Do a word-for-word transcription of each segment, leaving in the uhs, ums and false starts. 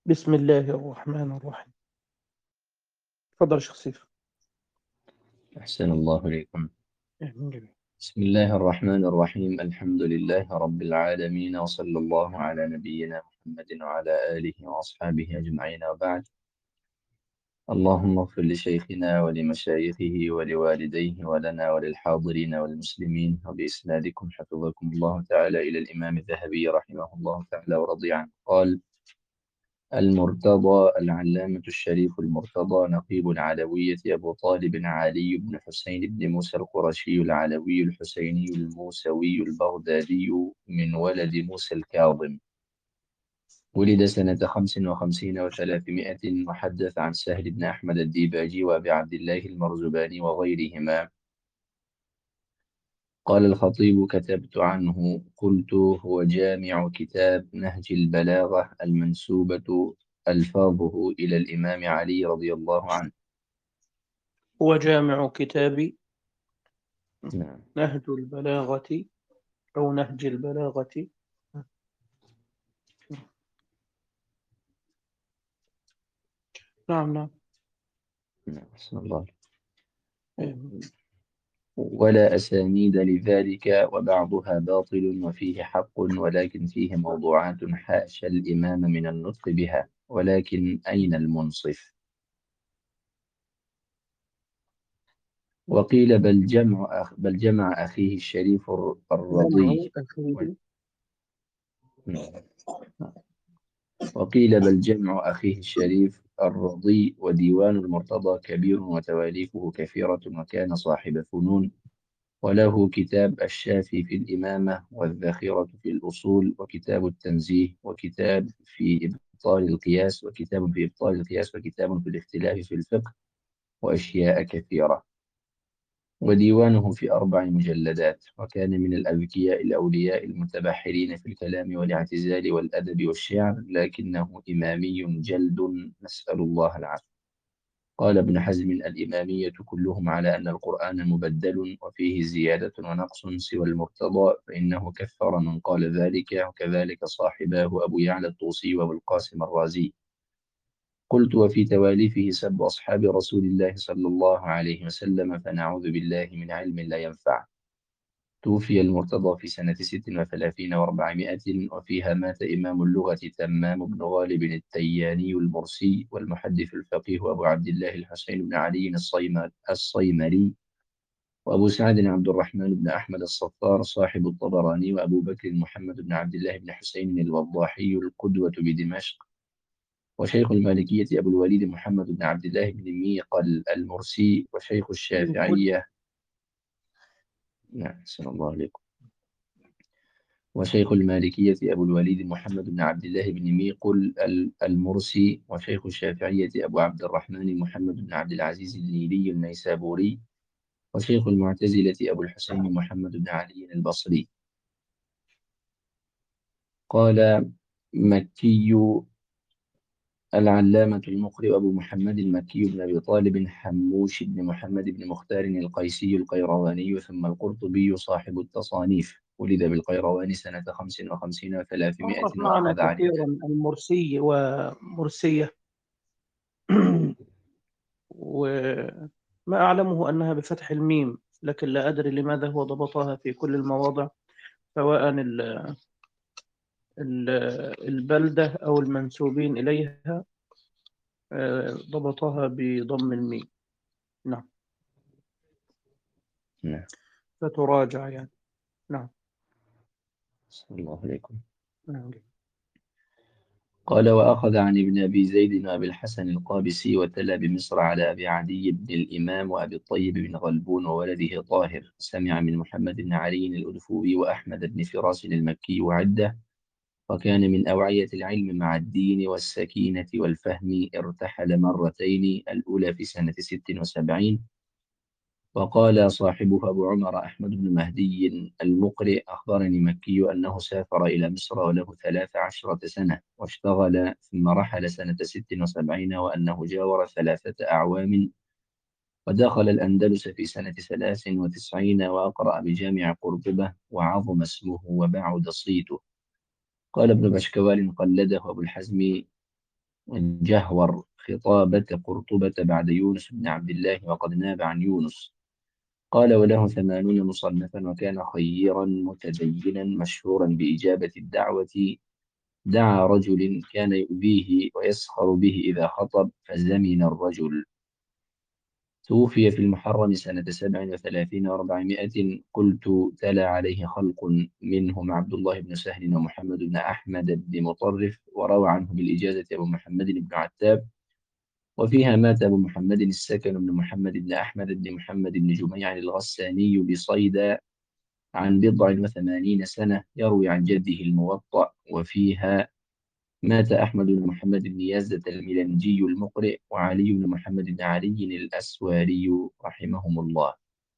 بسم الله الرحمن الرحيم. تفضل يا شيخ سيف. أحسن الله إليكم. آمين جميعا. بسم الله الرحمن الرحيم. الحمد لله رب العالمين، وصلى الله على نبينا محمد وعلى آله وأصحابه أجمعين، وبعد. اللهم اغفر لشيخنا ولمشايخه ولوالديه ولنا وللحاضرين والمسلمين، وبإسنادكم حفظكم الله تعالى إلى الإمام الذهبي رحمه الله تعالى ورضي عنه. قال: المرتضى العلامة الشريف المرتضى نقيب العلوية أبو طالب علي بن حسين بن موسى القرشي العلوي الحسيني الموسوي البغدادي من ولد موسى الكاظم. ولد سنة خمس وخمسين وثلاثمائة، وحدث عن سهل بن أحمد الديباجي وأبي عبد الله المرزباني وغيرهما. قال الخطيب: كتبت عنه قلت هو جامع كتاب نهج البلاغة المنسوبة ألفاظه إلى الإمام علي رضي الله عنه. هو جامع كتاب نعم. نهج البلاغة أو نهج البلاغة. نعم نعم. نعم، أحسن الله. آمين. ولا أسانيد لذلك، وبعضها باطل وفيه حق، ولكن فيه موضوعات حاشا الإمام من النطق بها، ولكن أين المنصف؟ وقيل بل جمع أخ بل جمع أخيه الشريف الر- جمع الرضي. و- أخيه. نعم. وقيل بل جمع أخيه الشريف الرضي، وديوان المرتضى كبير وتواليفه كثيرة، وكان صاحب فنون، وله كتاب الشافي في الإمامة، والذخيرة في الأصول، وكتاب التنزيه، وكتاب في إبطال القياس، وكتاب في إبطال القياس، وكتاب في الاختلاف في الفقه، وأشياء كثيرة. وديوانه في أربع مجلدات. وكان من الأذكياء الأولياء المتبحرين في الكلام والاعتزال والأدب والشعر، لكنه إمامي جلد، نسأل الله العافية. قال ابن حزم: الإمامية كلهم على أن القرآن مبدل وفيه زيادة ونقص سوى المرتضى، فإنه كثر من قال ذلك، وكذلك صاحباه أبو يعلى الطوسي وأبو القاسم الرازي. قلت: وفي تواليفه سب أصحاب رسول الله صلى الله عليه وسلم، فنعوذ بالله من علم لا ينفع. توفي المرتضى في سنة ست وثلاثين وأربعمائة، وفيها مات إمام اللغة تمام بن غالب التياني المرسي، والمحدث الفقيه أبو عبد الله الحسين بن علي الصيم- الصيمري، وأبو سعد عبد الرحمن بن أحمد الصفار صاحب الطبراني، وأبو بكر محمد بن عبد الله بن حسين الوضاحي القدوة بدمشق، وشيخ المالكية أبو الوليد محمد بن عبد الله بن ميقل المرسي، وشيخ الشافعية. نعم، صلى الله عليكم. وشيخ المالكية أبو الوليد محمد بن عبد الله بن ميقل ال- المرسي، وشيخ الشافعية أبو عبد الرحمن محمد بن عبد العزيز النيلي النيسابوري، وشيخ المعتزلة أبو الحسين محمد بن علي البصري. قال: مكي العلامة المقرئ أبو محمد المكي بن أبي طالب حموش بن محمد بن مختار القيسي القيرواني، ثم القرطبي صاحب التصانيف. ولد بالقيروان سنة خمس وخمسين وثلاثمائة، مرت معنا وأخذ عن كثيرا الإمام. المرسي ومرسية. وما أعلمه أنها بفتح الميم، لكن لا أدري لماذا هو ضبطها في كل المواضع، سواء ال- ال- البلدة أو المنسوبين إليها. آه، ضبطها بضم الميم. نعم. نعم، فتراجع يعني. نعم. صلى الله عليكم. نعم. قال: وأخذ عن ابن أبي زيد وأبي الحسن القابسي، وتلا بمصر على أبي عدي بن الإمام وأبي الطيب بن غلبون وولده طاهر. سمع من محمد بن علي الأدفوي وأحمد بن فراس المكي وعدة. وكان من أوعية العلم مع الدين والسكينة والفهم. ارتحل مرتين، الأولى في سنة ست وسبعين. وقال صاحبه أبو عمر أحمد بن مهدي المقرئ: أخبرني مكي أنه سافر إلى مصر وله ثلاث عشرة سنة واشتغل، ثم رحل سنة ست وسبعين، وأنه جاور ثلاثة أعوام، ودخل الأندلس في سنة ثلاث وتسعين، وأقرأ بجامع قرطبة، وعظم اسمه وبعد صيته. قال ابن بشكوال: قلده أبو الحزم جهور خطابة قرطبة بعد يونس بن عبد الله وقد ناب عن يونس. قال وله ثمانون مصنفا وكان خيرا متدينا مشهورا بإجابة الدعوة. دعا رجل كان يؤذيه ويسخر به إذا خطب فزمن الرجل. توفي في المحرم سنة سبع وثلاثين وأربعمائة. قلت تلا عليه خلق منهم عبد الله بن سهل ومحمد بن أحمد بن مطرف، وروى عنه بالإجازة أبو محمد بن عتاب، وفيها مات أبو محمد السكن بن محمد بن أحمد بن محمد بن جميع الغساني بصيدا عن بضع وثمانين سنة، يروي عن جده الموطأ. وفيها مات أحمد بن محمد بن يزدة الملنجي المقرئ وعلي بن محمد بن علي الأسواري رحمهم الله.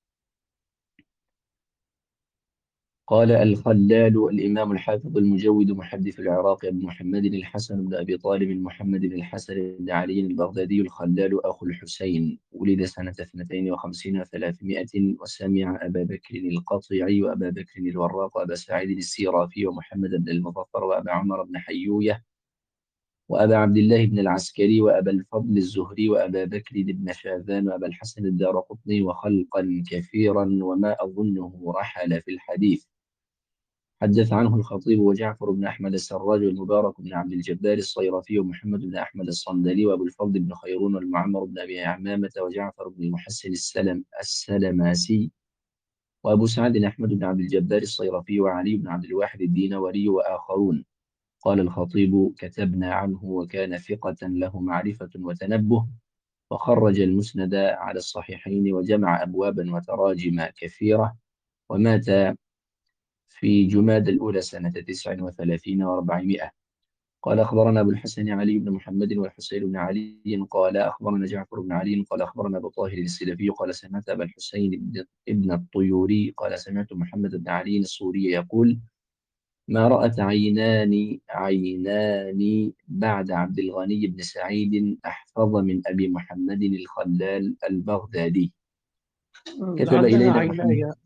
قال الخلال الإمام الحافظ المجود محدث العراق أبو محمد الحسن بن أبي طالب محمد بن الحسن بن علي البغدادي الخلال أخو الحسين، ولد سنة اثنتين وخمسين وثلاثمائة، وسمع أبا بكر القطيعي وأبا بكر الوراق وأبا سعيد السيرافي ومحمد بن المظفر وأبا عمر بن حيوية وأبا عبد الله بن العسكري وأبا الفضل الزهري وأبا بكر بن شاذان وأبا الحسن الدارقطني وخلقا كثيرا، وما أظنه رحل في الحديث. حدث عنه الخطيب وجعفر بن أحمد السراج والمبارك بن عبد الجبار الصيرفي ومحمد بن أحمد الصندلي وأبو الفضل بن خيرون والمعمر بن أبي عمامة وجعفر بن المحسن السلم السلماسي وأبو سعد أحمد بن عبد الجبار الصيرفي وعلي بن عبد الواحد الدينوري وآخرون. قال الخطيب كتبنا عنه وكان ثقة له معرفة وتنبه، وخرج المسند على الصحيحين وجمع أبوابا وتراجم كثيرة، ومات في جماد الأولى سنة تسع وثلاثين وأربعمائة. قال أخبرنا أبو الحسن علي بن محمد والحسين بن علي قال أخبرنا جعفر بن علي قال أخبرنا أبو طاهر السلفي قال سمعت أبا الحسين بن ابن الطيوري قال سمعت محمد بن علي السوري يقول ما رأت عينان عينان بعد عبد الغني بن سعيد أحفظ من أبي محمد الخلال البغدادي. كتب لعلها إلينا محمد. عيناي.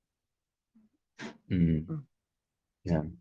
مم. نعم.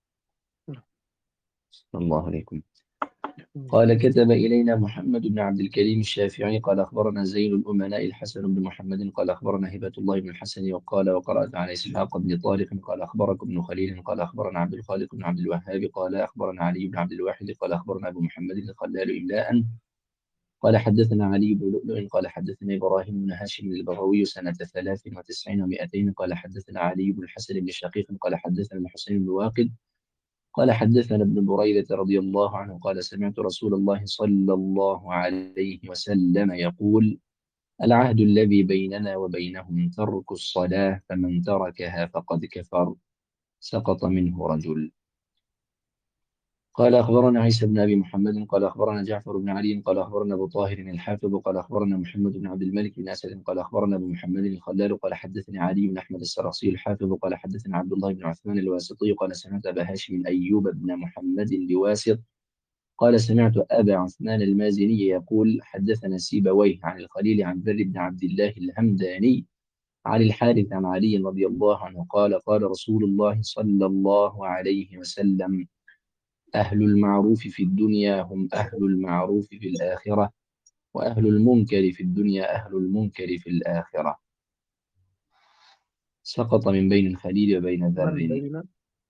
صلى الله عليكم. قال كتب إلينا محمد بن عبد الكريم الشافعي قال أخبرنا زين الأمناء الحسن بن محمد قال أخبرنا هبة الله بن الحسن وقال وقرأت على إسحاق بن طارق قال أخبرك ابن خليل قال أخبرنا عبد الخالق بن عبد الوهاب قال أخبرنا علي بن عبد الواحد قال أخبرنا أبو محمد الخلال إملاء قال حدثنا علي بن لؤلؤ قال حدثنا إبراهيم بن هاشم البغوي سنة ثلاث وتسعين ومائتين قال حدثنا علي بن الحسن بن شقيق قال حدثنا الحسين بن واقد قال حدثنا ابن بريدة رضي الله عنه قال سمعت رسول الله صلى الله عليه وسلم يقول العهد الذي بيننا وبينهم ترك الصلاة فمن تركها فقد كفر. سقط منه رجل. قال أخبرنا عيسى بن أبي محمد قال أخبرنا جعفر بن علي قال أخبرنا أبو طاهر الحافظ قال أخبرنا محمد بن عبد الملك بن أسد قال أخبرنا أبو محمد الخلال قال حدثني علي بن أحمد السرخسي الحافظ قال حدثنا عبد الله بن عثمان الواسطي قال سمعت أبا هاشم أيوب بن محمد الواسط قال سمعت أبا عثمان المازني يقول حدثنا سيبويه عن الخليل عن ذر بن عبد الله الهمداني عن الحارث عن علي رضي الله عنه قال قال رسول الله صلى الله عليه وسلم أهل المعروف في الدنيا هم أهل المعروف في الآخرة، وأهل المنكر في الدنيا أهل المنكر في الآخرة. سقط من بين الخليل وبين من ذر. بين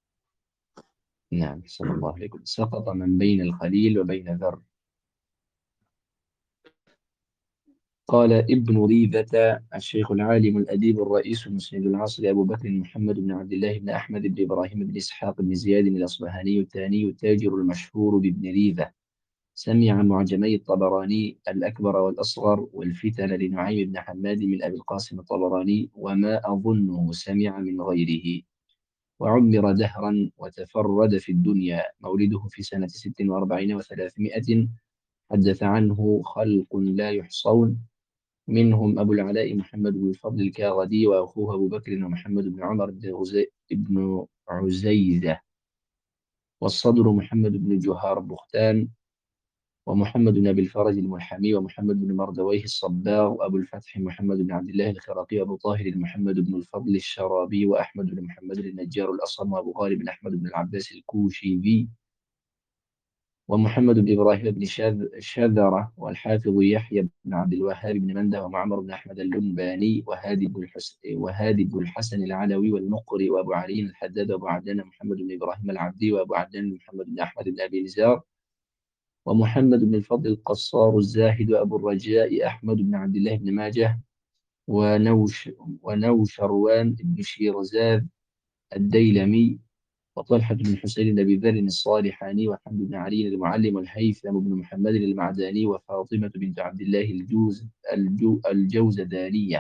نعم صلى الله عليه وسلم. سقط من بين الخليل وبين ذر. قال ابن ريبة الشيخ العالم الأديب الرئيس المسند العصر أبو بكر محمد بن عبد الله بن أحمد بن إبراهيم بن إسحاق بن زياد الأصبهاني الثاني التاجر المشهور بابن ريبة، سمع معجمي الطبراني الأكبر والأصغر والفتن لنعيم بن حماد من أبي القاسم الطبراني، وما أظنه سمع من غيره. وعمر دهرا وتفرد في الدنيا. مولده في سنة ست وأربعين وثلاثمائة. حدث عنه خلق لا يحصون، منهم أبو العلاء محمد بن الفضل الكاغدي وأخوه أبو بكر ومحمد بن عمر بن غزي بن عزيزة، والصدر محمد بن جهار بختان، ومحمد بن أبي الفرج الملحمي، ومحمد بن مردويه الصباغ، وأبو الفتح محمد بن عبد الله الخراقي، وأبو طاهر محمد بن الفضل الشرابي، وأحمد بن محمد النجار الأصم، وأبو غالب بن أحمد بن العباس الكوشيبي، ومحمد بن إبراهيم بن شاذ- شاذرة، والحافظ يحيى بن عبد الوهاب بن منده، ومعمر بن أحمد اللباني، وهادي بن الحسن وهادي بن الحسن العلوي، والمقري، وأبو علي الحداد، وأبو عدنان محمد بن إبراهيم العبدي، وأبو عدنان محمد بن أحمد بن أبي نزار، ومحمد بن الفضل القصار الزاهد، وأبو الرجاء أحمد بن عبد الله بن ماجه، ونوش ونوشروان بن شيرزاد الديلمي، وطلحة بن حسين بن أبي ذر الصالحاني، وحمد بن علي المعلم، والهيثم بن محمد المعداني، وفاطمة بنت عبد الله الجوز الجو الجوزدانية.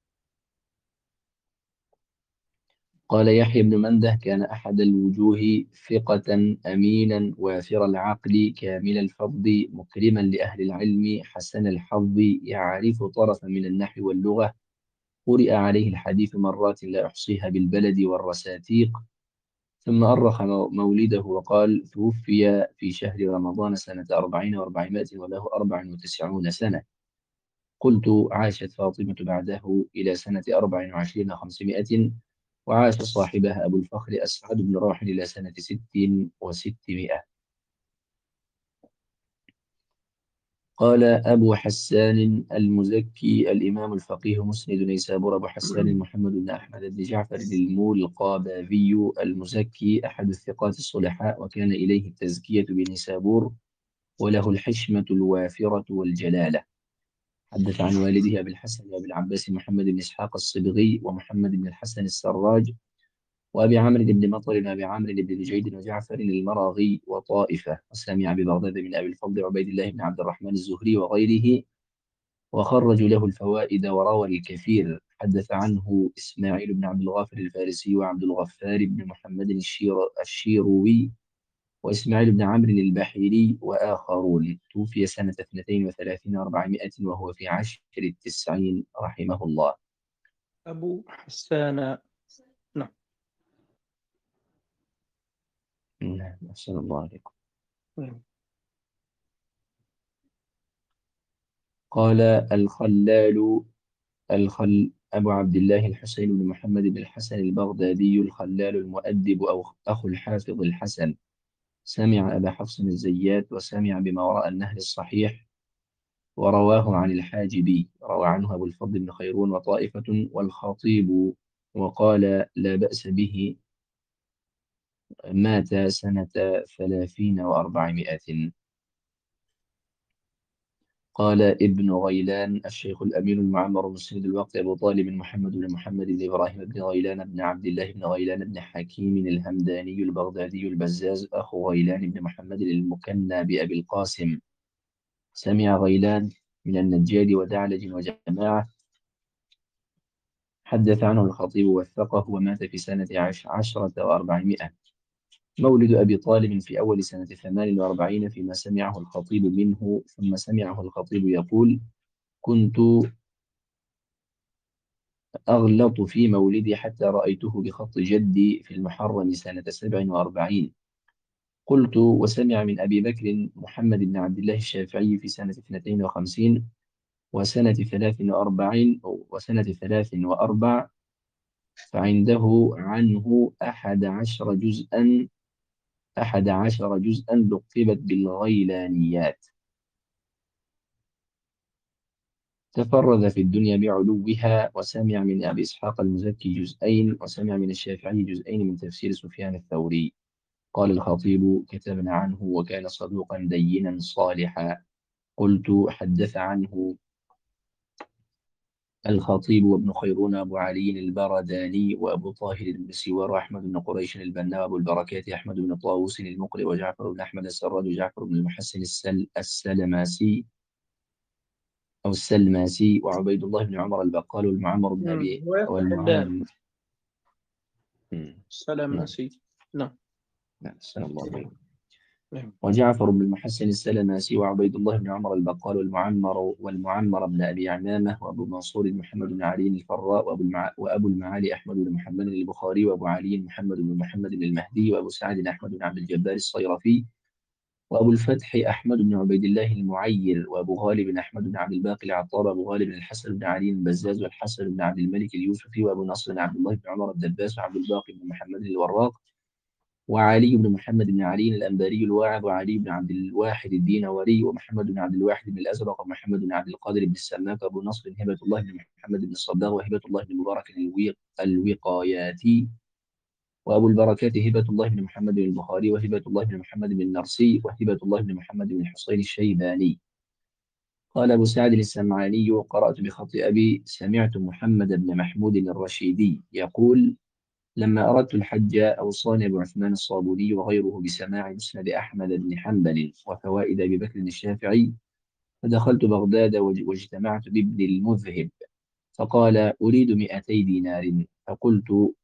قال يحيى بن منده: كان أحد الوجوه ثقة أمينا وافر العقل كامل الفضل مكرما لأهل العلم حسن الحظ يعرف طرفا من النحو واللغة، قرئ عليه الحديث مرات لا أحصيها بالبلد والرساتيق. ثم أرخ مو- مولده وقال: توفي في شهر رمضان سنة أربعين وأربعمائة وله أربع وتسعون سنة. قلت: عاشت فاطمة بعده إلى سنة أربع وعشرين وخمسمائة، وعاش صاحبها أبو الفخر أسعد بن راح إلى سنة ست وستمائة. قال أبو حسان المزكي الإمام الفقيه مسند نيسابور أبو حسان محمد بن أحمد بن جعفر المولقابابي المزكي أحد الثقات الصلحاء، وكان إليه التزكية بنيسابور، وله الحشمة الوافرة والجلالة. حدث عن والده أبي الحسن وأبي العباس محمد بن إسحاق الصبغي، ومحمد بن الحسن السراج، وأبي عمرو بن مطر، وأبي عمرو بن نجيد، وجعفر المراغي، وطائفة. وسمع ببغداد من أبي الفضل عبيد الله بن عبد الرحمن الزهري وغيره، وخرجوا له الفوائد وروى الكثير. حدث عنه إسماعيل بن عبد الغافر الفارسي، وعبد الغفار بن محمد الشير الشيروي، وإسماعيل بن عمرو البحيري، وآخرون. توفي سنة اثنتين وثلاثين وأربعمائة وهو في عشر التسعين رحمه الله. أبو حسان. نعم. نعم، أحسن الله عليكم. نعم. قال الخلال الخل أبو عبد الله الحسين بن محمد بن الحسن البغدادي الخلال المؤدب، أو أخو الحافظ الحسن، سمع أبا حفص الزيات، وسمع بما وراء النهر الصحيح، ورواه عن الحاجبي. روى عنه أبو الفضل بن خيرون وطائفة، والخطيب وقال: لا بأس به، مات سنة ثلاثين وأربعمائة. قال ابن غيلان الشيخ الأمين المعمر مسند الوقت أبو طالب محمد بن محمد بن إبراهيم بن غيلان بن عبد الله بن غيلان بن حكيم الهمداني البغدادي البزاز، أخو غيلان بن محمد المكنى بأبي القاسم. سمع غيلان من النجاد ودعلج وجماعة. حدث عنه الخطيب وثقه، ومات في سنة عش عشرة وأربعمائة. مولد أبي طالب في أول سنة ثمان وأربعين فيما سمعه الخطيب منه. ثم سمعه الخطيب يقول: كنت أغلط في مولدي حتى رأيته بخط جدي في المحرم سنة سبع وأربعين. قلت: وسمع من أبي بكر محمد بن عبد الله الشافعي في سنة اثنتين وخمسين وسنة ثلاث وأربعين وسنة ثلاث وأربع، فعنده عنه أحد عشر جزءا أحد عشر جزءا لقبت بالغيلانيات. تفرد في الدنيا بعلوها. وسمع من أبي إسحاق المزكي جزئين، وسمع من الشافعي جزئين من تفسير سفيان الثوري. قال الخطيب: كتبنا عنه وكان صدوقا دينا صالحا. قلت: حدث عنه الخطيب وابن خيرون أبو علي البرداني، وأبو طاهر بن سوار، وأحمد بن قريش البنا، وأبو البركات أحمد بن طاووس المقري، وجعفر بن أحمد السراج، وجعفر بن المحسن السل السلماسي أو السلماسي، وعبيد الله بن عمر البقال، والمعمر بن مم. أبي والمعمر وحدان. بن مم. سلام نعم. نسي. نعم. نعم، أحسن الله عليكم. نعم. وجعفر بن المحسن السلماسي، وعبيد الله بن عمر البقال، والمعمر والمعمر بن أبي عمامة، وأبو منصور محمد بن علي الفراء، وأبو, المع... وأبو المعالي أحمد بن محمد البخاري، وأبو علي محمد بن محمد المهدي، وأبو سعد أحمد بن عبد الجبار الصيرفي، وأبو الفتح أحمد بن عبيد الله المعير، وأبو غالب أحمد بن عبد الباقي العطار، وأبو غالب الحسن بن علي البزاز، والحسن بن عبد الملك اليوسفي، وأبو نصر بن عبد الله بن عمر الدباس، وعبد الباقي بن محمد الوراق، وعلي بن محمد بن علي الأنباري الواعظ، وعلي بن عبد الواحد الدينوري، ومحمد بن عبد الواحد بن الأزرق، ومحمد بن عبد القادر بن السماك، أبو نصر هبة الله بن محمد بن الصباغ، وهبة الله بن مبارك الويق الوقاياتي، وأبو البركات هبة الله بن محمد بن البخاري، وهبة الله بن محمد بن النرسي، وهبة الله بن محمد بن الحسين الشيباني. قال أبو سعد السمعاني: قرأت بخط أبي، سمعت محمد بن محمود الرشيدي يقول: لما أردت الحج أوصاني أبو عثمان الصابوني وغيره بسماع مسند أحمد بن حنبل وفوائد أبي بكر الشافعي، فدخلت بغداد وج- واجتمعت بابن المذهب، فقال: أريد مئتي دينار. فقلت: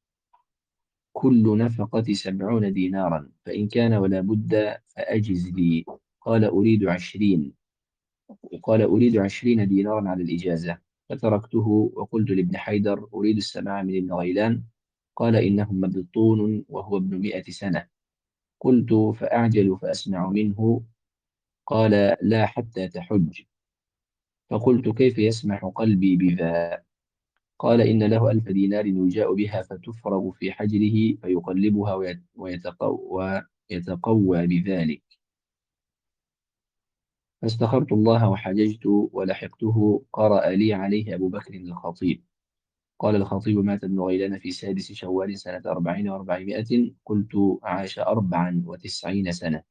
كل نفقة سبعون دينارا، فإن كان ولا بد فأجز لي. قال: أريد عشرين. قال: أريد عشرين دينارا على الإجازة. فتركته وقلت لابن حيدر: أريد السماع من ابن غيلان. قال: إنه مبطون وهو ابن مئة سنة. قلت: فأعجل فأسمع منه. قال: لا حتى تحج. فقلت: كيف يسمح قلبي بذا؟ قال: إن له ألف دينار يجاء بها فتفرغ في حجره فيقلبها ويت- ويتقوى ويتقوى بذلك. فاستخرت الله وحججت ولحقته، قرأ لي عليه أبو بكر الخطيب. قال الخطيب: مات ابن غيلان في سادس شوال سنة أربعين وأربعمائة. قلت: عاش أربعا وتسعين سنة.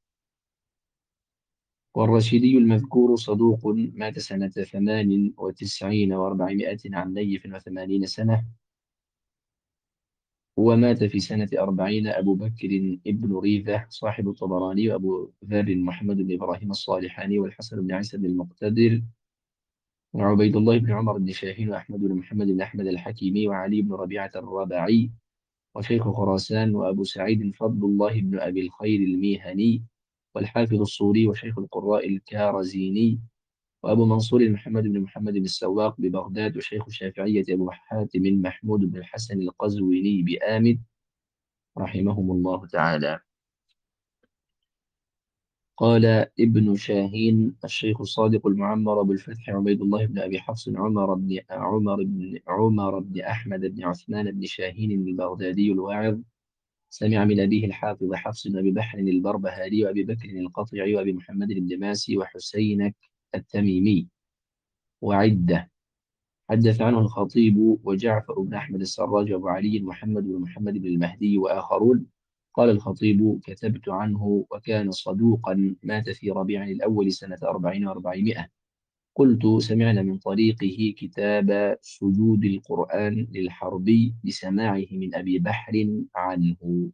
والرشيدي المذكور صدوق، مات سنة ثمان وتسعين وأربعمائة عن نيف وثمانين سنة. ومات في سنة أربعين أبو بكر ابن ريذة صاحب الطبراني، وأبو ذر محمد بن إبراهيم الصالحاني، والحسن بن عيسى بن المقتدر، وعبيد الله بن عمر بن شاهين، وأحمد بن محمد بن أحمد الحكيمي، وعلي بن ربيعة الرباعي، وشيخ خراسان، وأبو سعيد فضل الله بن أبي الخير الميهني، والحافظ الصوري، وشيخ القراء الكارزيني، وأبو منصور محمد بن محمد بن السواق ببغداد، وشيخ الشافعية أبو حاتم محمود بن الحسن القزويني بآمد، رحمهم الله تعالى. قال ابن شاهين: الشيخ الصادق المعمر أبو الفتح عبيد الله بن أبي حفص عمر بن عمر بن عمر بن أحمد بن عثمان بن شاهين البغدادي الواعظ، سمع من أبيه الحافظ حفص بن أبي بحر البربهاري، وأبي بكر القطعي، وأبي محمد الدماسي، وحسينك التميمي، وعدة. حدث عنه الخطيب وجعفر بن أحمد السراج وأبو علي محمد بن محمد بن المهدي وآخرون. قال الخطيب: كتبت عنه وكان صدوقا، مات في ربيع الأول سنة أربعين وأربعمائة. قلت: سمعنا من طريقه كتاب سجود القرآن للحربي بسماعه من أبي بحر عنه.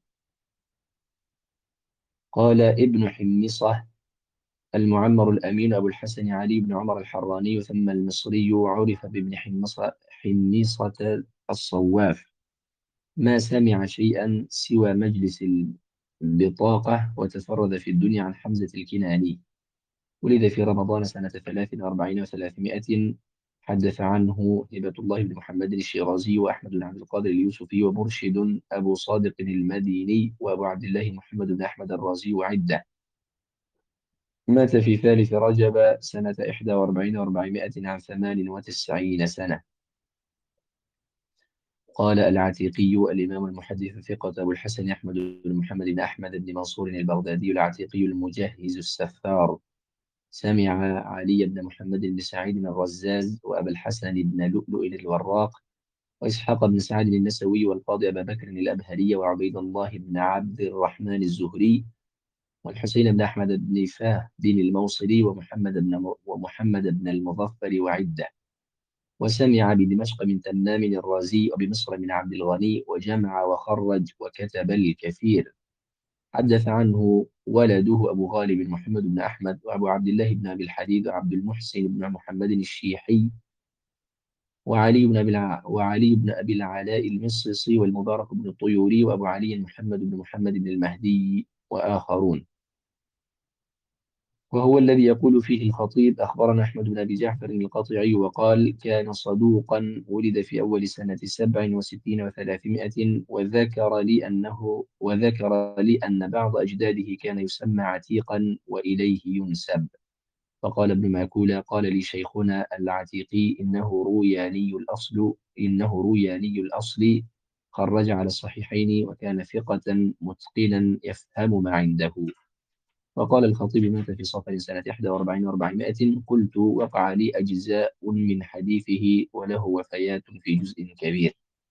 قال ابن حمصة المعمر الأمين أبو الحسن علي بن عمر الحراني، ثم المصري، وعرف بابن حمصة حميصة الصواف، ما سمع شيئا سوى مجلس البطاقة، وتفرد في الدنيا عن حمزة الكناني. ولد في رمضان سنة ثلاث وأربعين وثلاثمائة. حدث عنه هبة الله بن محمد الشيرازي، وأحمد بن عبد القادر اليوسفي، ومرشد أبو صادق المديني، وأبو عبد الله محمد بن أحمد الرازي، وعدة. مات في ثالث رجب سنة إحدى وأربعين وأربعمائة عن ثمان وتسعين سنة. قال العتيقي الإمام المحدث ثقة أبو الحسن أحمد بن محمد بن أحمد بن منصور البغدادي العتيقي المجهز السفار، سمع علي بن محمد بن سعيد الرزاز، وأبا الحسن بن لؤلؤ الوراق، وإسحاق بن سعد النسوي، والقاضي أبا بكر الأبهري، وعبيد الله بن عبد الرحمن الزهري، والحسين بن أحمد بن فهد الموصلي، ومحمد بن ومحمد بن المظفر، وعدة. وسمع بدمشق من تمام الرازي، وبمصر من عبد الغني، وجمع وخرج وكتب الكثير. حدث عنه ولده أبو غالب محمد بن أحمد، وأبو عبد الله بن أبي الحديد، وعبد المحسن بن محمد الشيحي، وعلي بن أبي الع... وعلي بن أبي العلاء المصيصي، والمبارك بن الطيوري، وأبو علي محمد بن محمد بن المهدي، وآخرون. وهو الذي يقول فيه الخطيب: أخبرنا أحمد بن أبي جعفر القطعي وقال: كان صدوقا، ولد في أول سنة سبع وستين وثلاثمائة، وذكر لي أنه وذكر لي أن بعض أجداده كان يسمى عتيقا وإليه ينسب. فقال ابن ماكولة: قال لي شيخنا العتيقي: إنه روياني الأصل إنه روياني الأصل خرج على الصحيحين وكان ثقة متقنا يفهم ما عنده. وقال الخطيب مات في صفر سنة إحدى وأربعين وأربعمائة. قلت وقع لي أجزاء من حديثه وله وفيات في جزء كبير.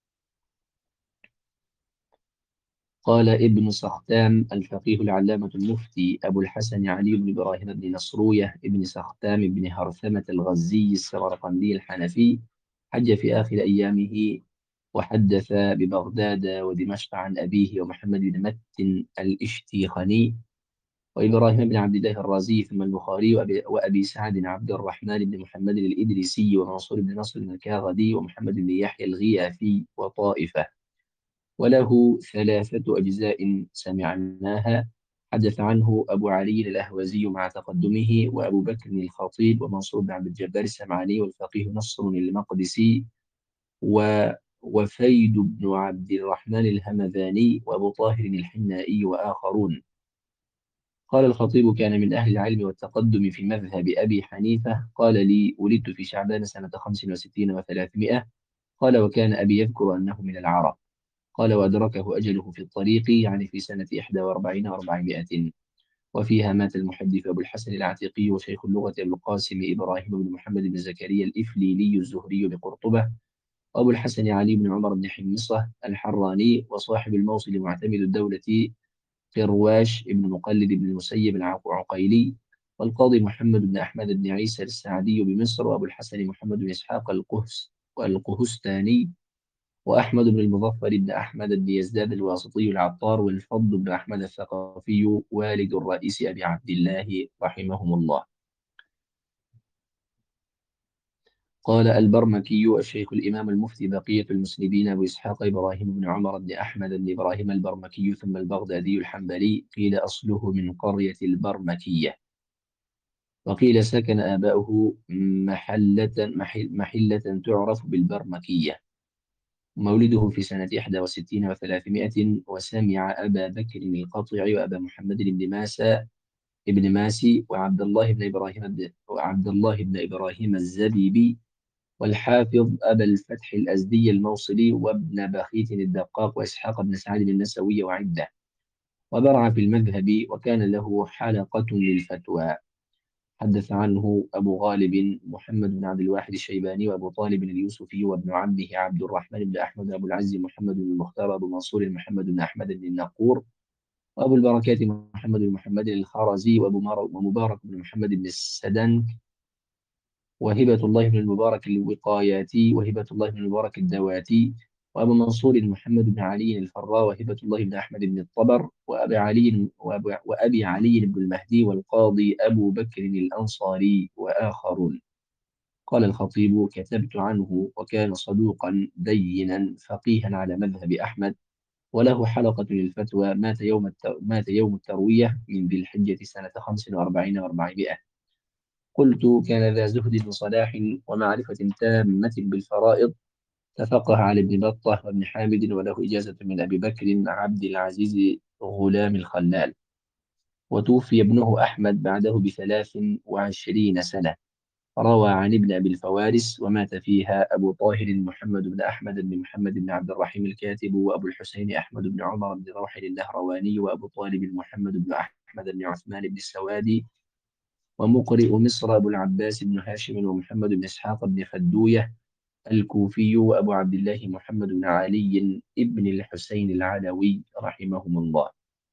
قال ابن سختام الفقيه العلامة المفتي أبو الحسن علي بن إبراهيم بن نصروية ابن سختام بن هرثمة الغزي السمرقندي الحنفي، حج في آخر أيامه وحدث ببغداد ودمشق عن أبيه ومحمد بن متن الإشتيخني وإبراهيم بن عبد الله الرازي ثم البخاري وأبي, وأبي سعد عبد الرحمن بن محمد الإدريسي ومنصور بن نصر الكاغدي ومحمد بن يحيى الغياثي وطائفة، وله ثلاثة أجزاء سمعناها. حدث عنه أبو علي الأهوزي مع تقدمه، وأبو بكر الخطيب، ومنصور بن عبد الجبار السمعاني، والفقيه نصر المقدسي، و وفيد بن عبد الرحمن الهمذاني، وأبو طاهر الحنائي، وآخرون. قال الخطيب كان من أهل العلم والتقدم في مذهب أبي حنيفة. قال لي ولدت في شعبان سنة خمس وستين وثلاثمائة. قال وكان أبي يذكر أنه من العرب. قال وأدركه أجله في الطريق، يعني في سنة إحدى وأربعين وأربعمائة. وفيها مات المحدث أبو الحسن العتيقي وشيخ اللغة أبو القاسم إبراهيم بن محمد بن زكريا الإفليلي الزهري بقرطبة، وأبو الحسن علي بن عمر بن حمصة الحراني، وصاحب الموصل معتمد الدولة قرواش بن مقلد بن المسيب العقيلي، والقاضي محمد بن أحمد بن عيسى السعدي بمصر، وأبو الحسن محمد بن إسحاق القهس والقهستاني، وأحمد بن المظفر بن أحمد بن يزداد الواسطي العطار، والفضل بن أحمد الثقفي والد الرئيس أبي عبد الله رحمهم الله. قال البرمكي الشيخ الإمام المفتي بقية المسلمين أبو إسحاق إبراهيم بن عمر بن أحمد بن إبراهيم البرمكي ثم البغدادي الحنبلي، قيل أصله من قرية البرمكية، وقيل سكن آباؤه محلة, محل محلة تعرف بالبرمكية. مولده في سنة إحدى وستين وثلاثمائة. وسمع أبا بكر القطعي وأبا محمد بن ماسى ابن ماسي وعبد الله بن إبراهيم بن وعبد الله بن إبراهيم الزبيبي والحافظ أبا الفتح الأزدي الموصلي وابن بخيت الدقاق وإسحاق بن سعد بن النسوي وعدة، وبرع في المذهب وكان له حلقة للفتوى. حدث عنه أبو غالب محمد بن عبد الواحد الشيباني وأبو طالب اليوسفي وابن عمه عبد الرحمن بن أحمد أبو العز محمد بن المختار أبو منصور محمد بن أحمد بن النقور، وأبو البركات محمد بن محمد الخرزي، وأبو مبارك بن محمد بن السدنك، وهبة الله بن المبارك الوقاياتي، وهبة الله بن المبارك الدواتي، وأبو منصور محمد بن علي الفراء، وهبة الله بن أحمد بن الطبر، وأبي علي وأبي, وأبي علي بن المهدي، والقاضي أبو بكر الأنصاري، وآخرون. قال الخطيب كتبت عنه وكان صدوقا دينا فقيها على مذهب أحمد، وله حلقة للفتوى. مات يوم مات يوم التروية من ذي الحجة سنة خمس وأربعين وأربعمائة. قلت كان ذا زهد وصلاح ومعرفة تامة بالفرائض، تفقه على ابن بطة وابن حامد، وله إجازة من أبي بكر عبد العزيز غلام الخلال. وتوفي ابنه أحمد بعده بثلاث وعشرين سنة. روى عن ابن أبي الفوارس ومات فيها أبو طاهر محمد بن أحمد بن محمد بن عبد الرحيم الكاتب، وأبو الحسين أحمد بن عمر بن روح النهرواني، وأبو طالب محمد بن أحمد بن عثمان بن السوادي، ومقرئ مصر أبو العباس بن هاشم، ومحمد بن إسحاق بن خدوية الكوفي، وأبو عبد الله محمد بن علي بن الحسين العلوي رحمهم الله.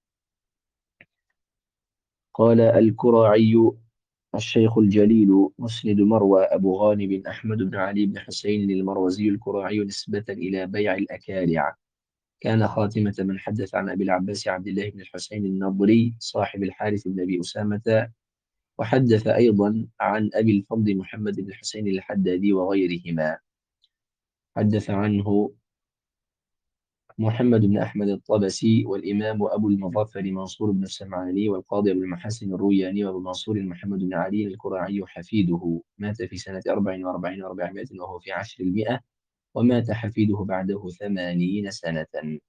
قال الكراعي الشيخ الجليل مسند مروى أبو غانم أحمد بن علي بن حسين المروزي الكراعي نسبة إلى بيع الأكالع، كان خاتمة من حدث عن أبي العباس عبد الله بن الحسين النضري صاحب الحارث بن أبي أسامة، وحدث أيضا عن أبي الفضل محمد بن الحسين الحدادي وغيرهما. حدث عنه محمد بن أحمد الطبسي، والإمام أبو المظفر منصور بن السمعاني، والقاضي أبو المحاسن الروياني، وأبو منصور محمد بن علي الكراعي حفيده. مات في سنة أربع وأربعين وأربعمائة وهو في عشر المئة، ومات حفيده بعده ثمانين سنة.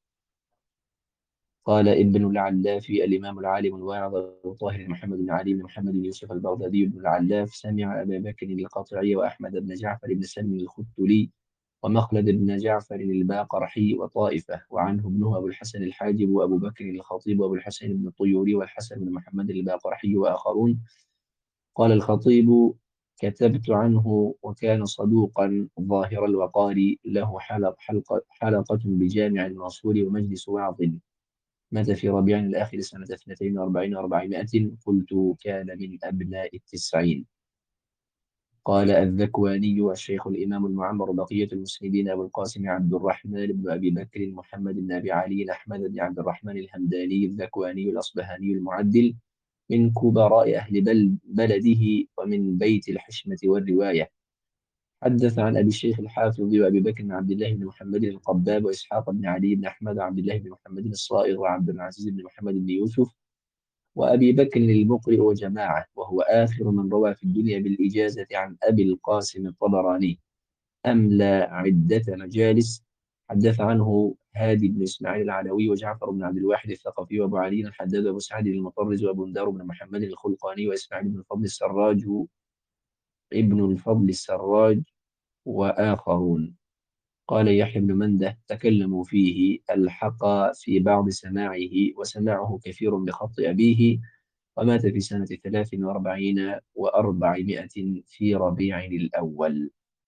قال ابن العلاف الإمام العالم الواعظ أبو طاهر محمد بن علي بن محمد بن يوسف البغدادي بن العلاف سمع أبا بكر القطعي وأحمد بن جعفر بن سلم الختلي ومخلد بن جعفر الباقرحي وطائفة، وعنه ابنه أبو الحسن الحاجب وأبو بكر الخطيب وأبو الحسين بن الطيوري والحسن بن محمد الباقرحي وآخرون. قال الخطيب: كتبت عنه وكان صدوقا ظاهر الوقار، له حلق حلقة, حلقة بجامع المنصور ومجلس وعظ. مات في ربيع الآخر سنة اثنتين وأربعين وأربعمائة، قلت كان من أبناء التسعين. قال الذكواني: الشيخ الإمام المعمر بقية المسندين أبو القاسم عبد الرحمن بن أبي بكر محمد بن أبي علي أحمد بن عبد الرحمن الهمداني الذكواني الأصبهاني المعدل، من كبراء أهل بل بلده ومن بيت الحشمة والرواية. حدث عن أبي الشيخ الحافظ وأبي بكر بن عبد الله بن محمد القباب وإسحاق بن علي بن أحمد وعبد الله بن محمد الصائغ وعبد العزيز بن محمد بن يوسف وأبي بكر المقرئ وجماعة، وهو آخر من روى في الدنيا بالإجازة عن أبي القاسم الطبراني، أملى عدة مجالس. حدث عنه هادي بن إسماعيل العلوي وجعفر بن عبد الواحد الثقفي وأبو علي الحداد وأبو سعد المطرز وأبو ندار بن محمد الخلقاني وإسماعيل بن الفضل السراج ابن الفضل السراج وآخرون. قال يحيى بن منده: تكلموا فيه، الحق في بعض سماعه، وسماعه كثير بخط أبيه، ومات في سنة ثلاث وأربعين وأربعمائة في ربيع الأول.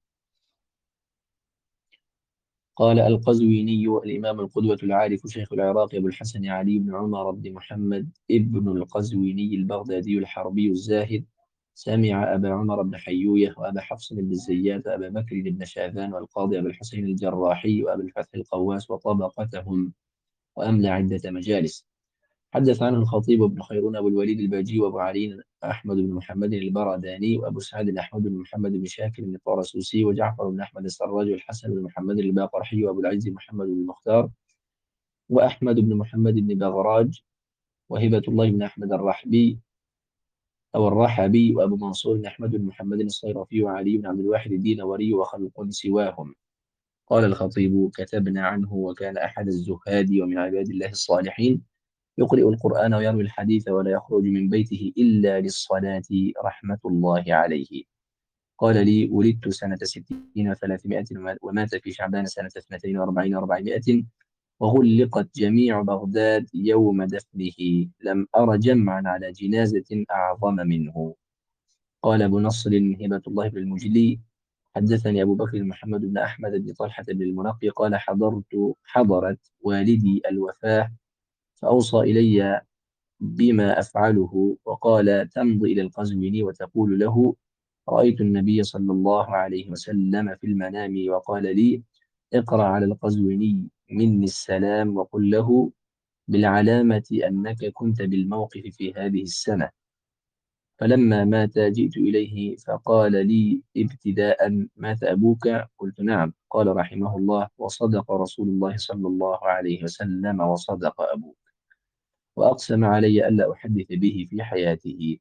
قال القزويني: الإمام القدوة العارف شيخ العراق أبو الحسن علي بن عمر بن محمد ابن القزويني البغدادي الحربي الزاهد، سمع أبا عمر بن حيوية وأبا حفص بن الزيات وأبا بكر بن شاذان والقاضي أبا الحسين الجراحي وأبا الفتح القواس وطبقتهم، وأملى عدة مجالس. حدث عنه الخطيب بن خيرون أبو الوليد الباجي وأبو علي أحمد بن محمد البرداني وأبو سعد أحمد بن محمد بن شاكر بن الطرسوسي وجعفر بن أحمد السراج والحسن بن محمد الباقرحي وأبو العز محمد بن المختار وأحمد بن محمد بن بغراج وهبة الله بن أحمد الرحبي أو الرحبي وأبو منصور بن أحمد بن محمد الصيرفي وعلي بن عبد الواحد الدينوري وخلق سواهم. قال الخطيب: كتبنا عنه وكان أحد الزهاد ومن عباد الله الصالحين، يقرئ القرآن ويروي الحديث ولا يخرج من بيته إلا للصلاة، رحمة الله عليه. قال لي: ولدت سنة ستين وثلاثمائة ومات في شعبان سنة اثنتين وأربعين وأربعمائة، وغلقت جميع بغداد يوم دفنه، لم أر جمعا على جنازة أعظم منه. قال أبو نصر هبة الله بن المجلي: حدثني أبو بكر محمد بن أحمد بن طلحة بن المنقي قال: حضرت حضرت والدي الوفاة، فأوصى إلي بما أفعله، وقال: تمضي إلى القزويني وتقول له: رأيت النبي صلى الله عليه وسلم في المنام وقال لي: اقرأ على القزويني مني السلام وقل له بالعلامة أنك كنت بالموقف في هذه السنة. فلما مات جئت إليه فقال لي ابتداء: مات أبوك؟ قلت: نعم. قال رحمه الله: وصدق رسول الله صلى الله عليه وسلم وصدق أبوك، وأقسم علي ألا أحدث به في حياته.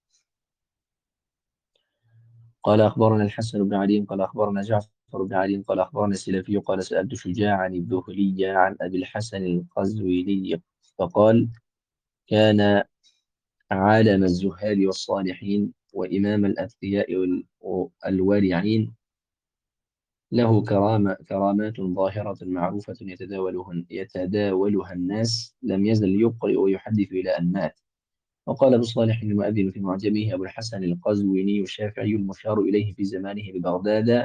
قال أخبرنا الحسن بن علي قال أخبرنا جعفر بن علي قال أخبرنا السلفي قال: سألت شجاعا الذهلي عن أبي الحسن القزويني فقال: كان عالم الزهاد والصالحين وإمام الأتقياء وال- والورعين، له كرامة كرامات ظاهرة معروفة يتداولها يتداولها الناس، لم يزل يقرئ ويحدث إلى أن مات. وقال أبو صالح المؤذن في معجمه: أبو الحسن القزويني الشافعي المشار إليه في زمانه ببغداد،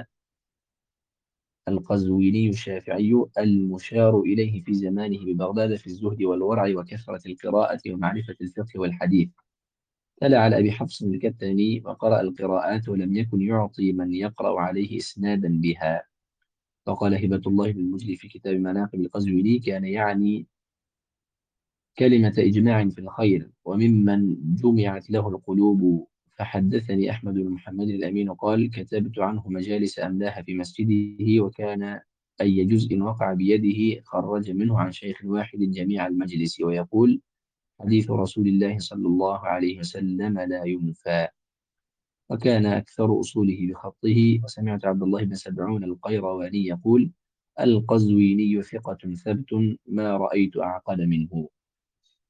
القزويني الشافعي المشار إليه في زمانه ببغداد في الزهد والورع وكثرة القراءة ومعرفة الفقه والحديث. تلا على أبي حفص الكتاني وقرأ القراءات ولم يكن يعطي من يقرأ عليه إسنادا بها. وقال هبة الله بن المجلي في كتاب مناقب القزويني: كان يعني كلمة إجماع في الخير وممن جمعت له القلوب. فحدثني أحمد بن محمد الأمين قال: كتبت عنه مجالس أملاها في مسجده، وكان أي جزء وقع بيده خرج منه عن شيخ واحد جميع المجلس، ويقول: حديث رسول الله صلى الله عليه وسلم لا ينفى. وكان أكثر أصوله بخطه. وسمعت عبد الله بن سبعون القيرواني يقول: القزويني ثقة ثبت، ما رأيت أعقل منه.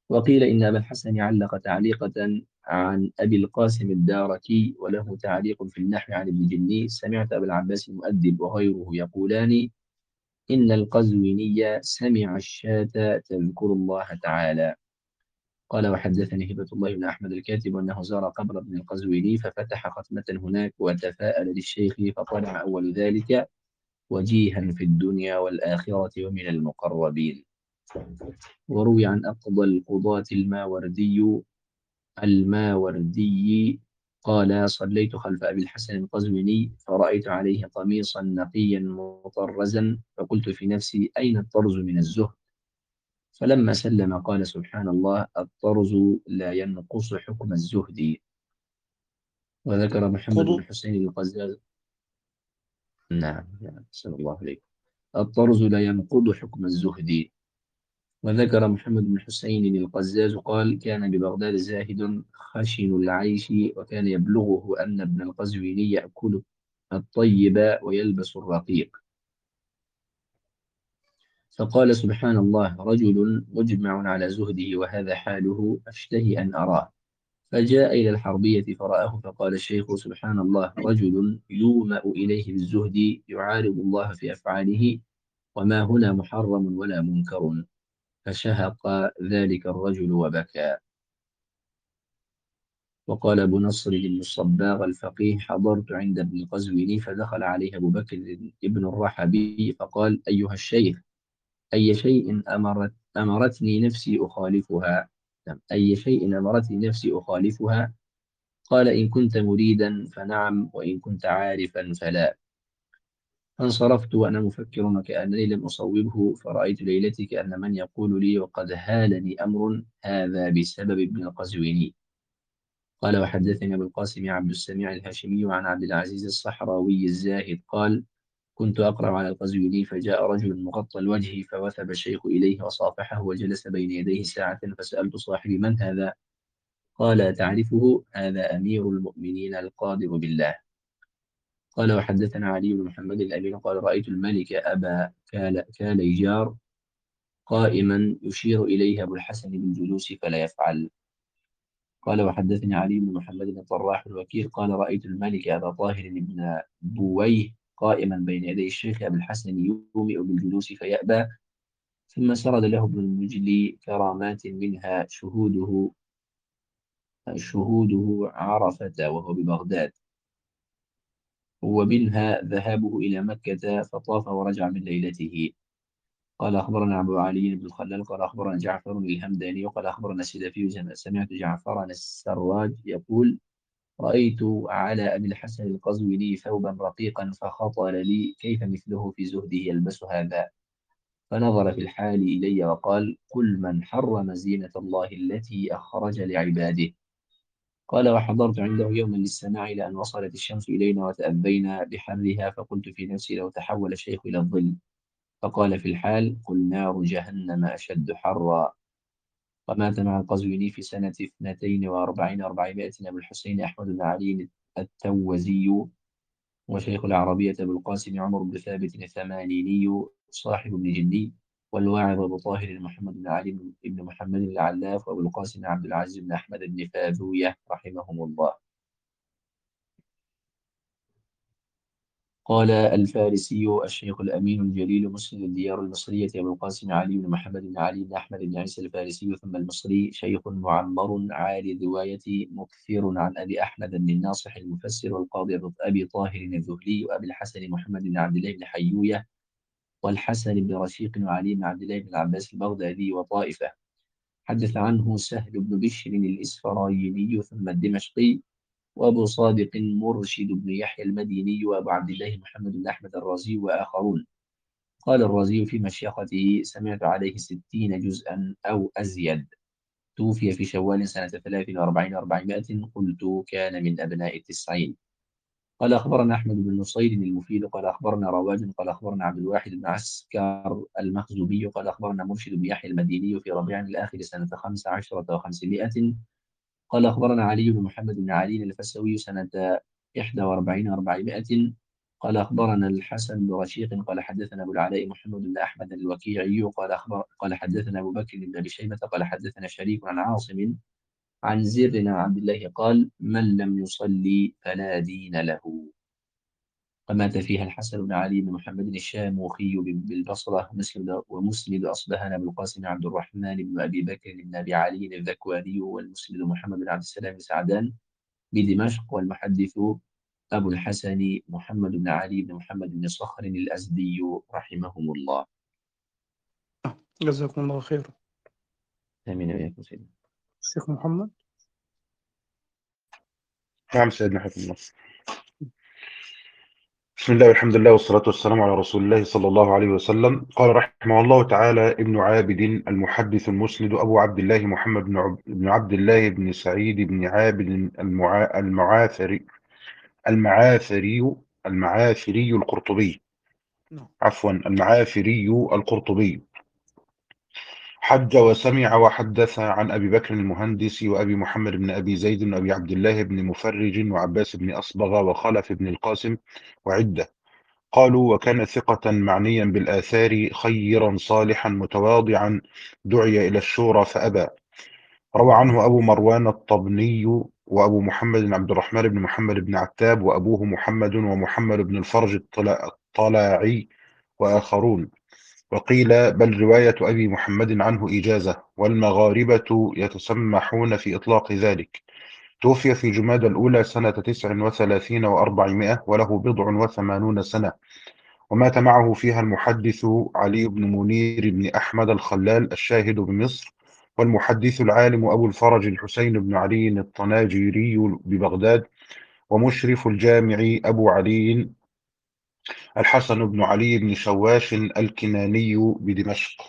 وقيل إن أبا الحسن علق تعليقة عن أبي القاسم الداركي وله تعليق في النحو عن ابن جني: سمعت أبا العباس المؤدب وغيره يقولان إن القزويني سمع الشاة تذكر الله تعالى. قال: وحدثني هبة الله بن أحمد الكاتب أنه زار قبر ابن القزويني ففتح ختمة هناك وتفاءل للشيخ فطلع أول ذلك وجيها في الدنيا والآخرة ومن المقربين. وروي عن أقضى القضاة الماوردي الماوردي قال: صليت خلف أبي الحسن القزويني فرأيت عليه قميصا نقيا مطرزا فقلت في نفسي: أين الطرز من الزهد؟ فلما سلم قال: سبحان الله، الطرز لا ينقص حكم الزهد. وذكر محمد بن قضوا. حسين القزاز. نعم نعم، صلى الله عليه. الطرز لا ينقض حكم الزهد. وذكر محمد بن حسين القزاز قال: كان ببغداد زاهد خشن العيش، وكان يبلغه أن ابن القزويني يأكل الطيب ويلبس الرقيق، فقال: سبحان الله، رجل مجمع على زهده وهذا حاله، أشتهي أن أراه. فجاء إلى الحربية فرآه فقال الشيخ: سبحان الله، رجل يومأ إليه بالزهد يعارض الله في أفعاله، وما هنا محرم ولا منكر. فشهق ذلك الرجل وبكى. وقال أبو نصر بن الصباغ الفقيه: حضرت عند ابن القزويني فدخل عليه أبو بكر ابن الرحبي فقال: أيها الشيخ، أي شيء أمرت أمرتني نفسي أخالفها؟ نعم، أي شيء أمرتني نفسي أخالفها؟ قال: إن كنت مريدا فنعم، وإن كنت عارفا فلا. فانصرفت وأنا مفكر وكأنني لم أصوبه، فرأيت ليلتي كأن من يقول لي: وقد هالني أمر هذا بسبب ابن القزويني. قال: وحدثني أبو القاسم عبد السميع الهاشمي عن عبد العزيز الصحراوي الزاهد قال: كنت أقرأ على القزويني فجاء رجل مغطى الوجه فوثب الشيخ إليه وصافحه وجلس بين يديه ساعة، فسألت صاحبي: من هذا؟ قال: تعرفه؟ هذا أمير المؤمنين القادر بالله. قال: وحدثنا علي بن محمد الأمين قال: رأيت الملك أبا كال- كاليجار قائما يشير إليه أبو الحسن بالجلوس فلا يفعل. قال: وحدثني علي بن محمد الطراح الوكيل قال: رأيت الملك أبا طاهر بن بويه قائما بين يدي الشيخ أبي الحسن يومئ بالجلوس فيأبى، ثم سرد له ابن المجلي كرامات منها شهوده شهوده عرفة وهو ببغداد، ومنها ذهابه إلى مكة فطاف ورجع من ليلته. قال: أخبرنا أبو علي بن الخلال قال: أخبرنا جعفر الهمداني قال: أخبرنا السلفي سمعت جعفر السراج يقول: رأيت على أبي الحسن القزويني ثوبا رقيقا فخطر لي كيف مثله في زهده يلبس هذا، فنظر في الحال إلي وقال: قل من حرم زينة الله التي أخرج لعباده. قال: وحضرت عنده يوما للسماع إلى أن وصلت الشمس إلينا وتأبينا بحرها، فقلت في نفسي: لو تحول الشيخ إلى الظل. فقال في الحال: قل نار جهنم أشد حرا. ومات مع القزويني في سنة اثنتين وأربعين وأربعمائة أبو الحسين أحمد بن علي التوزي، وشيخ العربية أبو القاسم عمر بن ثابت الثمانيني صاحب ابن جندي، والواعظ أبو طاهر محمد بن علي بن محمد العلاف، وأبو القاسم عبد العزيز بن أحمد بن فاذوية رحمهم الله. قال الفارسي الشيخ الأمين الجليل مسلم الديار المصرية أبو القاسم علي بن محمد بن علي بن أحمد بن عيسى الفارسي ثم المصري، شيخ معمر عالي الرواية مكثر عن أبي أحمد بن الناصح المفسر والقاضي أبي طاهر الذهلي وأبي الحسن محمد بن عبد الله بن حيوية والحسن بن رشيق وعلي بن عبد الله بن العباس البغدادي وطائفة. حدث عنه سهل بن بشر الإسفرايني ثم الدمشقي، وأبو صادق مرشد بن يحيى المديني، وأبو عبد الله محمد بن أحمد الرازي وآخرون. قال الرازي في مشيخته: سمعت عليه ستين جزءا أو أزيد. توفي في شوال سنة ثلاث وأربعين وأربعمائة، قلت كان من أبناء التسعين. قال: أخبرنا أحمد بن نصير المفيد قال: أخبرنا رواج قال: أخبرنا عبد الواحد بن عسكر المخزومي قال: أخبرنا مرشد بن يحيى المديني في ربيع الآخر سنة خمس عشرة وخمسمائة قال: أخبرنا علي بن محمد بن علي الفسوي سنة إحدى وأربعين وأربعمائة قال أخبرنا الحسن بن رشيق قال حدثنا أبو العلاء محمد بن أحمد الوكيعي قال أخبر قال حدثنا أبو بكر بن أبي شيبة قال حدثنا شريك عن عاصم عن زر عن عبد الله قال من لم يصلي فلا دين له. ومات فيها الحسن بن علي بن محمد الشاموخي بالبصرة مسند ومسند أصبهان أبو القاسم عبد الرحمن بن أبي بكر بن أبي علي الذكواني والمسند محمد بن عبد السلام بن سعدان بدمشق والمحدث أبو الحسن محمد بن علي بن محمد بن صخر الأزدي رحمهم الله. جزاكم الله خير. آمين وإياكم سيدنا. الشيخ محمد. نعم سيدنا حفظ الله. بسم الله والحمد لله والصلاة والسلام على رسول الله صلى الله عليه وسلم. قال رحمه الله تعالى ابن عابد المحدث المسند أبو عبد الله محمد بن عب- بن عبد الله بن سعيد بن عابد المعا- المعافري المعافري المعافري القرطبي نعم. عفوا المعافري القرطبي حج وسمع وحدث عن أبي بكر المهندس وأبي محمد بن أبي زيد وأبي عبد الله بن مفرج وعباس بن أصبغ وخلف بن القاسم وعدة. قالوا وكان ثقة معنيا بالآثار خيرا صالحا متواضعا دعي إلى الشورى فأبى. روى عنه أبو مروان الطبني وأبو محمد بن عبد الرحمن بن محمد بن عتاب وأبوه محمد ومحمد بن الفرج الطلا- الطلاعي وآخرون. وقيل بل رواية أبي محمد عنه إجازة والمغاربة يتسمحون في إطلاق ذلك. توفي في جماد الأولى سنة تسع وثلاثين وأربعمائة وله بضع وثمانون سنة. ومات معه فيها المحدث علي بن منير بن أحمد الخلال الشاهد بمصر والمحدث العالم أبو الفرج الحسين بن علي الطناجيري ببغداد ومشرف الجامع أبو علي الحسن بن علي بن شواش الكناني بدمشق.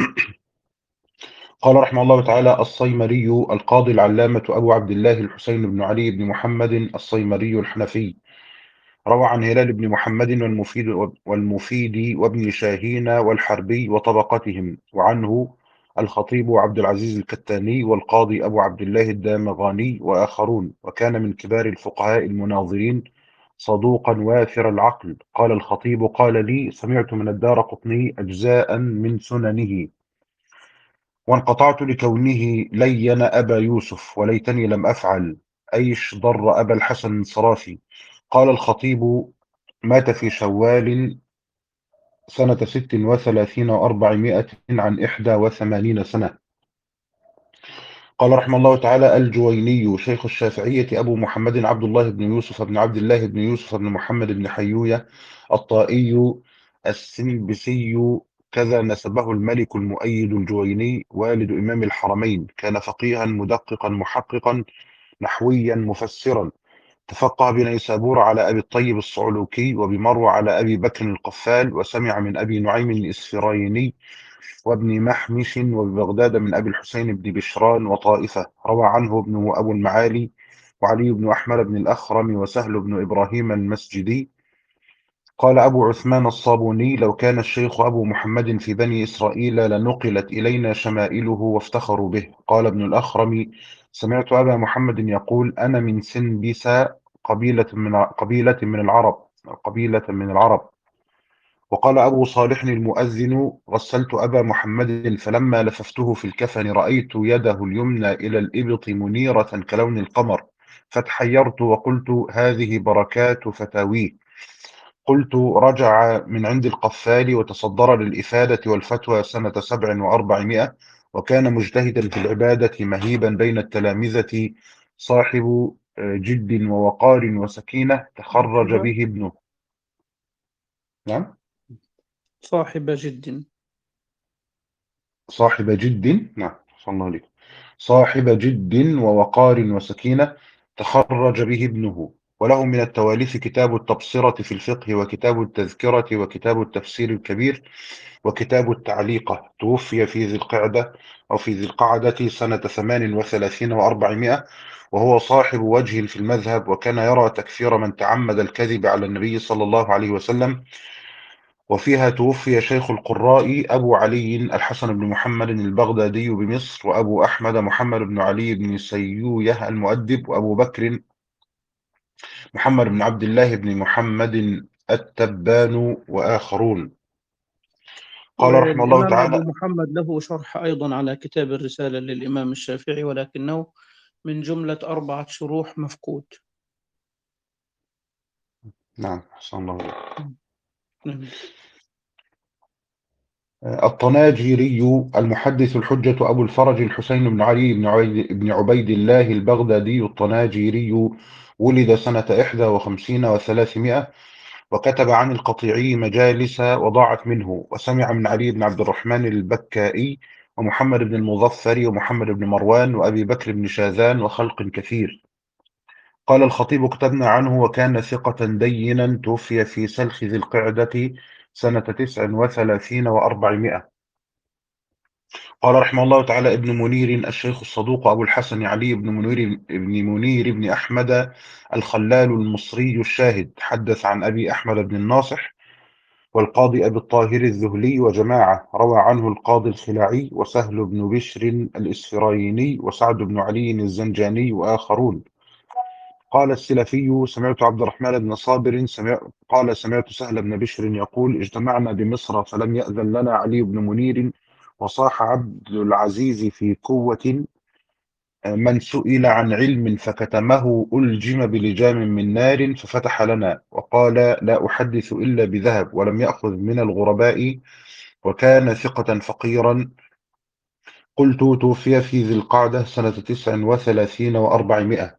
قال رحمه الله تعالى الصيمري القاضي العلامة أبو عبد الله الحسين بن علي بن محمد الصيمري الحنفي. روى عن هلال بن محمد والمفيد والمفيد وابن شاهين والحربي وطبقتهم. وعنه الخطيب عبد العزيز الكتاني والقاضي أبو عبد الله الدامغاني وآخرون. وكان من كبار الفقهاء المناظرين صدوقا وافر العقل. قال الخطيب قال لي سمعت من الدارقطني أجزاء من سننه وانقطعت لكونه لين أبا يوسف وليتني لم أفعل أيش ضر أبا الحسن الصرافي. قال الخطيب مات في شوال سنة ست وثلاثين وأربعمائة عن إحدى وثمانين سنة. قال رحمه الله تعالى الجويني شيخ الشافعية أبو محمد عبد الله بن يوسف بن عبد الله بن يوسف بن محمد بن حيوية الطائي السنبسي كذا نسبه الملك المؤيد الجويني والد إمام الحرمين. كان فقيها مدققا محققا نحويا مفسرا. تفقه بنيسابور على أبي الطيب الصعلوكي وبمروى على أبي بكر القفال. وسمع من أبي نعيم الإسفرايني وابن محمش وببغداد من أبي الحسين بن بشران وطائفة. روى عنه ابنه أبو المعالي وعلي بن أحمد بن الأخرم وسهل بن إبراهيم المسجدي. قال أبو عثمان الصابوني لو كان الشيخ أبو محمد في بني إسرائيل لنقلت إلينا شمائله وافتخروا به. قال ابن الأخرم سمعت أبا محمد يقول أنا من سنبسة قبيلة من قبيلة من العرب قبيلة من العرب. وقال أبو صالح المؤذن غسلت أبا محمد فلما لففته في الكفن رأيت يده اليمنى إلى الإبط منيرة كلون القمر فتحيرت وقلت هذه بركات فتاويه. قلت رجع من عند القفال وتصدر للإفادة والفتوى سنة سبع وأربعمائة وكان مجتهدا في العبادة مهيبا بين التلامذة صاحب جد ووقار وسكينة تخرج صاحب به ابنه. نعم صاحب جد. صاحب جد نعم صلى الله عليه صاحب جد ووقار وسكينة تخرج به ابنه. وله من التواليف كتاب التبصرة في الفقه وكتاب التذكرة وكتاب التفسير الكبير وكتاب التعليقة. توفي في ذي القعدة أو في ذي القعدة سنة ثمان وثلاثين وأربعمائة وهو صاحب وجه في المذهب وكان يرى تكفير من تعمد الكذب على النبي صلى الله عليه وسلم. وفيها توفي شيخ القراء أبو علي الحسن بن محمد البغدادي بمصر وأبو أحمد محمد بن علي بن سيوية المؤدب وأبو بكر محمد بن عبد الله بن محمد التبان وآخرون. قال رحمه الله والإمام أبو تعالى. محمد له شرح أيضا على كتاب الرسالة للإمام الشافعي، ولكنه من جملة أربعة شروح مفقود. نعم أحسن الله إليك. نعم. الطناجيري المحدث الحجة أبو الفرج الحسين بن علي بن عبيد, بن عبيد الله البغدادي الطناجيري ولد سنة إحدى وخمسين وثلاثمائة، وكتب عن القطيعي مجالس وضاعت منه، وسمع من علي بن عبد الرحمن البكائي ومحمد بن المظفر ومحمد بن مروان وأبي بكر بن شاذان وخلق كثير. قال الخطيب كتبنا عنه وكان ثقة دينا، توفي في سلخ ذي القعدة سنة تسع وثلاثين وأربعمائة. قال رحمه الله تعالى ابن منير الشيخ الصدوق أبو الحسن علي بن منير بن منير بن أحمد الخلال المصري الشاهد، حدث عن أبي أحمد بن الناصح والقاضي أبي الطاهر الذهلي وجماعة، روى عنه القاضي الخلاعي وسهل بن بشر الإسفرايني وسعد بن علي الزنجاني وآخرون. قال السلفي سمعت عبد الرحمن بن صابر سمع قال سمعت سهل بن بشر يقول اجتمعنا بمصر فلم يأذن لنا علي بن منير، وصاح عبد العزيز في قوة من سئل عن علم فكتمه ألجم بلجام من نار ففتح لنا، وقال لا أحدث إلا بذهب، ولم يأخذ من الغرباء، وكان ثقة فقيرا. قلت توفي في ذي القعدة سنة تسع وثلاثين وأربعمائة.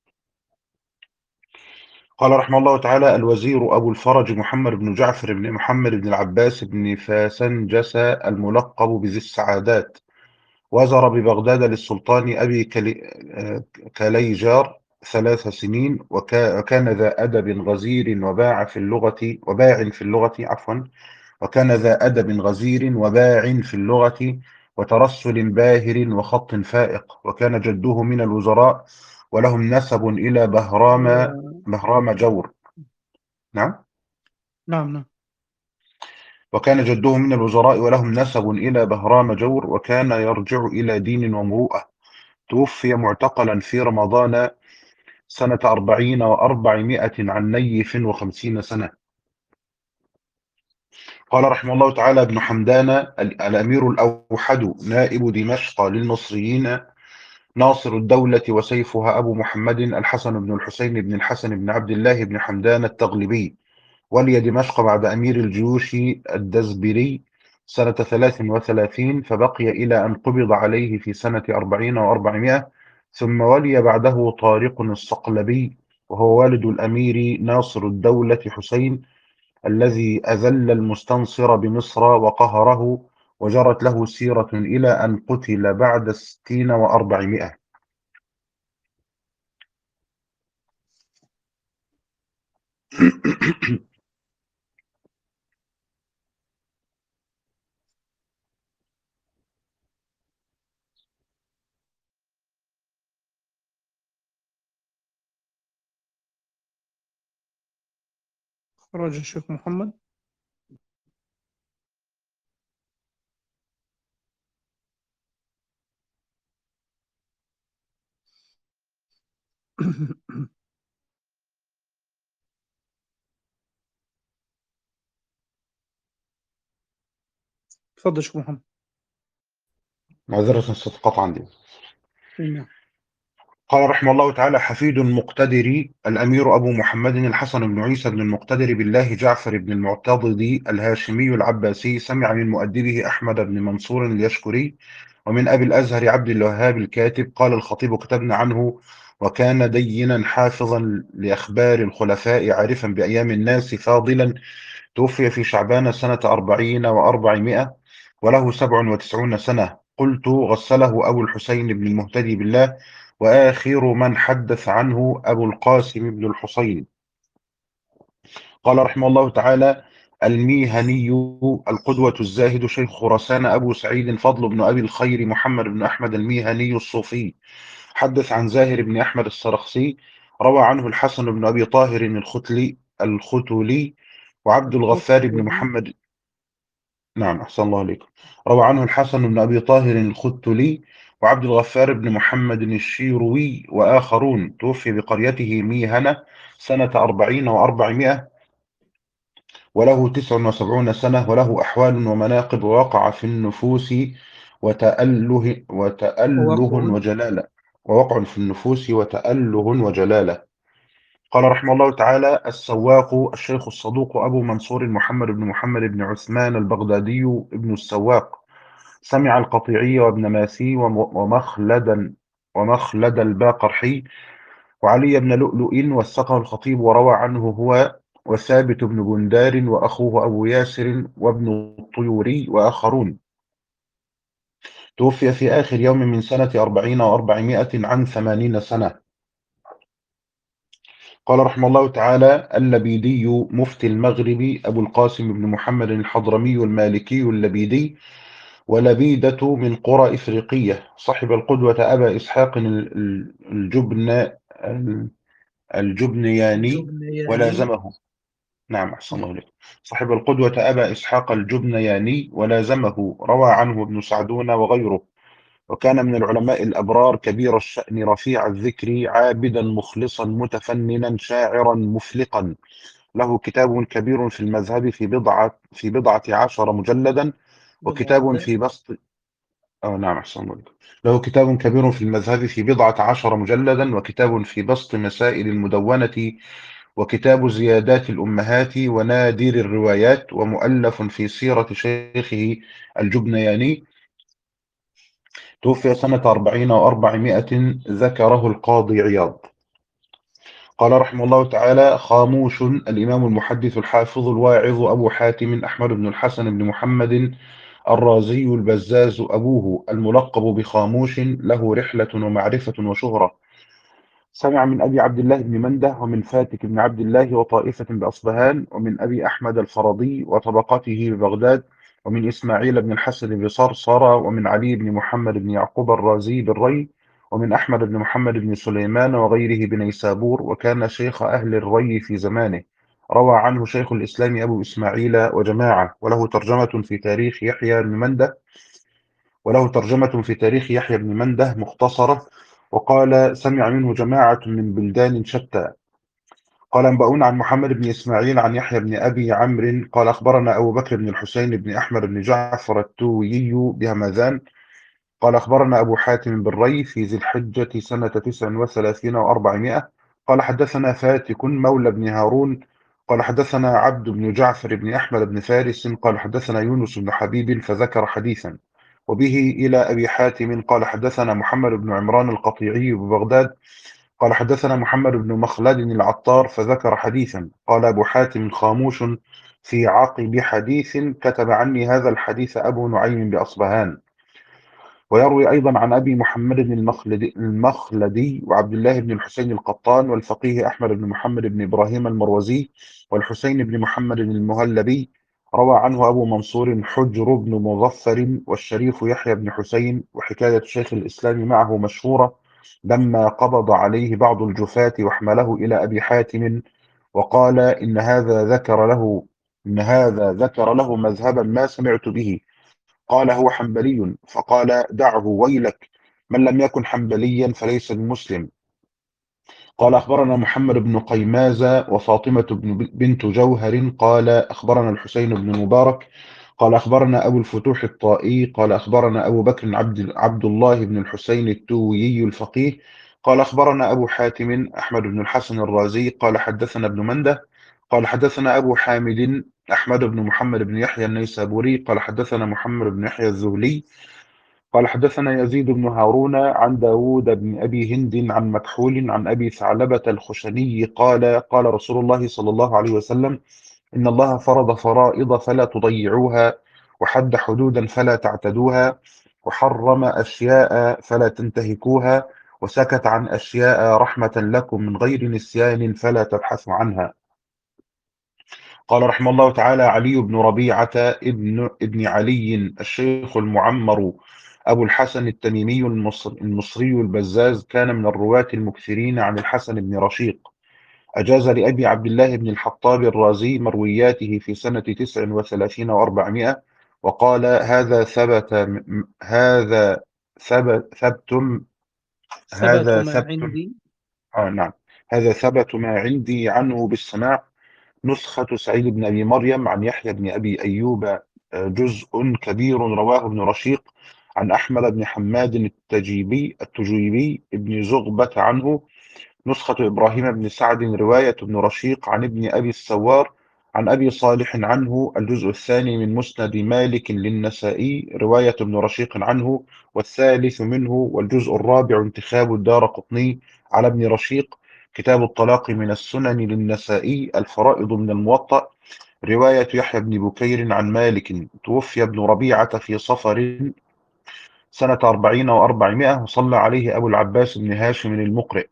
قال رحمه الله تعالى الوزير أبو الفرج محمد بن جعفر بن محمد بن العباس بن فاسنجس الملقب بذي السعادات، وزر ببغداد للسلطان أبي كلي... كليجار ثلاث سنين، وكا... وكان ذا أدب غزير وباع في اللغة وباع في اللغة عفوا وكان ذا أدب غزير وباع في اللغة وترسل باهر وخط فائق، وكان جده من الوزراء ولهم نسب إلى بهرام بهرام جور. نعم. نعم نعم. وكان جده من الوزراء ولهم نسب إلى بهرام جور، وكان يرجع إلى دين ومروءة. توفي معتقلا في رمضان سنة أربعين وأربعمائة عن نيف وخمسين سنة. قال رحمه الله تعالى ابن حمدان الأمير الأوحد نائب دمشق للمصريين، ناصر الدولة وسيفها أبو محمد الحسن بن الحسين بن الحسن بن عبد الله بن حمدان التغلبي، ولي دمشق بعد أمير الجيوش الدزبري سنة ثلاث وثلاثين، فبقي إلى أن قبض عليه في سنة أربعين وأربعمائة. ثم ولي بعده طارق الصقلبي، وهو والد الأمير ناصر الدولة حسين الذي أذل المستنصر بمصر وقهره، وجرت له سيرة إلى أن قتل بعد ستين وأربعمائة. خرج الشيخ محمد. تفضل شيخ محمد. معذرة الصفقات عندي. نعم. قال رحمه الله تعالى حفيد المقتدر الأمير أبو محمد الحسن بن عيسى بن المقتدر بالله جعفر بن المعتضد الهاشمي العباسي، سمع من مؤدبه أحمد بن منصور اليشكري ومن أبي الأزهر عبد الوهاب الكاتب. قال الخطيب كتبنا عنه وكان دينا حافظا لأخبار الخلفاء عارفا بأيام الناس فاضلا، توفي في شعبان سنة أربعين وأربعمائة وله سبع وتسعون سنة. قلت غسله أبو الحسين بن المهتدي بالله، وآخر من حدث عنه أبو القاسم بن الحسين. قال رحمه الله تعالى الميهني القدوة الزاهد شيخ خراسان أبو سعيد فضل بن أبي الخير محمد بن أحمد الميهني الصوفي، حدث عن زاهر بن أحمد السرخسي، روى عنه الحسن بن أبي طاهر الختلي الختلي وعبد الغفار بن محمد. نعم أحسن الله عليكم. روى عنه الحسن بن أبي طاهر الختلي وعبد الغفار بن محمد الشيروي وآخرون. توفي بقريته ميهنة سنة أربعين وأربعمائة. وله تسع وسبعون سنة، وله أحوال ومناقب، ووقع في النفوس وتأله وتأله ووقع وجلالة ووقع في النفوس وتأله وجلالة. قال رحمه الله تعالى: السواق الشيخ الصدوق أبو منصور محمد بن محمد بن عثمان البغدادي ابن السواق، سمع القطيعي وابن ماسي وم- ومخلدا ومخلد الباقرحي وعلي بن لؤلؤ، وثقه الخطيب وروى عنه هو وثابت بن بندار وأخوه أبو ياسر وابن الطيوري وآخرون. توفي في آخر يوم من سنة أربعين وأربعمائة عن ثمانين سنة. قال رحمه الله تعالى: اللبيدي مفتي المغرب أبو القاسم بن محمد الحضرمي المالكي اللبيدي، ولبيدة من قرى إفريقية، صاحب القدوة أبا إسحاق ال- ال- الجبن الجبنياني الجبنياني. ولازمه. نعم، أحسن الله إليك. صاحب القدوة أبا إسحاق الجبنياني ولازمه، روى عنه ابن سعدون وغيره. وكان من العلماء الأبرار، كبير الشأن، رفيع الذكر، عابدا مخلصا متفننا شاعرا مفلقا. له كتاب كبير في المذهب في بضعة في بضعة عشر مجلدا، وكتاب بضعة. في بسط أو نعم أحسن الله إليك. له كتاب كبير في المذهب في بضعة عشر مجلدا، وكتاب في بسط مسائل المدونة، وكتاب زيادات الأمهات ونادر الروايات، ومؤلف في سيرة شيخه الجبنياني. توفي سنة أربعين وأربعمائة، ذكره القاضي عياض. قال رحمه الله تعالى: خاموش الإمام المحدث الحافظ الواعظ أبو حاتم أحمد بن الحسن بن محمد الرازي البزاز أبوه، الملقب بخاموش، له رحلة ومعرفة وشهرة. سمع من أبي عبد الله بن منده، ومن فاتك بن عبد الله وطائفة بأصبهان، ومن أبي أحمد الفرضي وطبقته ببغداد، ومن إسماعيل بن الحسن بصرصر، ومن علي بن محمد بن يعقوب الرازي بالري، ومن أحمد بن محمد بن سليمان وغيره بنيسابور، وكان شيخ أهل الري في زمانه. روى عنه شيخ الإسلام أبو إسماعيل وجماعة، وله ترجمة في تاريخ يحيى بن منده وله ترجمة في تاريخ يحيى بن منده مختصرة. وقال: سمع منه جماعة من بلدان شتى. قال: أنبؤونا عن محمد بن إسماعيل عن يحيى بن أبي عمرو قال: أخبرنا أبو بكر بن الحسين بن أحمد بن جعفر التويي بهمذان قال: أخبرنا أبو حاتم بالري في ذي الحجة سنة تسع وثلاثين وأربعمائة. قال: حدثنا فاتك مولى بن هارون قال: حدثنا عبد بن جعفر بن أحمد بن فارس قال: حدثنا يونس بن حبيب، فذكر حديثا. وبه إلى أبي حاتم قال: حدثنا محمد بن عمران القطيعي ببغداد قال: حدثنا محمد بن مخلد العطار، فذكر حديثا. قال أبو حاتم: خاموش في عقب حديث، كتب عني هذا الحديث أبو نعيم بأصبهان. ويروي أيضا عن أبي محمد المخلدي, المخلدي وعبد الله بن الحسين القطان، والفقيه أحمد بن محمد بن إبراهيم المروزي، والحسين بن محمد المهلبي. روى عنه أبو منصور حجر بن مظفر، والشريف يحيى بن حسين. وحكاية شيخ الإسلام معه مشهورة، لما قبض عليه بعض الجفاة وحمله إلى أبي حاتم، وقال: إن هذا ذكر له إن هذا ذكر له مذهبا ما سمعت به. قال: هو حنبلي. فقال: دعه، ويلك، من لم يكن حنبليا فليس بمسلم. قال: أخبرنا محمد بن قيمازة وفاطمة بن بنت جوهر قال: أخبرنا الحسين بن مبارك قال: أخبرنا أبو الفتوح الطائي قال: أخبرنا أبو بكر عبد, عبد الله بن الحسين التويي الفقيه قال: أخبرنا أبو حاتم أحمد بن الحسن الرازي قال: حدثنا ابن منده قال: حدثنا أبو حامد أحمد بن محمد بن يحيى النيسابوري قال: حدثنا محمد بن يحيى الذهلي قال: حدثنا يزيد بن هارون عن داود بن أبي هند عن مكحول عن أبي ثعلبة الخشني قال: قال رسول الله صلى الله عليه وسلم: إن الله فرض فرائض فلا تضيعوها، وحد حدودا فلا تعتدوها، وحرم أشياء فلا تنتهكوها، وسكت عن أشياء رحمة لكم من غير نسيان فلا تبحثوا عنها. قال رحمه الله تعالى: علي بن ربيعة ابن ابن علي الشيخ المعمر أبو الحسن التميمي المصري, المصري البزاز، كان من الرواة المكثرين عن الحسن بن رشيق. أجاز لأبي عبد الله بن الحطاب الرازي مروياته في سنة تسع وثلاثين وأربعمائة، وقال: هذا ثبت هذا ثبت ثبت ثبت هذا ما ثبت عندي. آه نعم هذا ثبت ما عندي عنه بالسماع، نسخة سعيد بن أبي مريم عن يحيى بن أبي أيوب جزء كبير رواه ابن رشيق عن أحمد بن حماد التجيبي التجيبي ابن زغبة عنه. نسخة إبراهيم بن سعد رواية ابن رشيق عن ابن أبي السوار عن أبي صالح عنه. الجزء الثاني من مسند مالك للنسائي رواية ابن رشيق عنه، والثالث منه والجزء الرابع انتخاب الدارقطني على ابن رشيق. كتاب الطلاق من السنن للنسائي. الفرائض من الموطأ رواية يحيى بن بكير عن مالك. توفي ابن ربيعة في صفر سنة أربعين وأربعمائة، وصلى عليه أبو العباس بن هاشم المقرئ.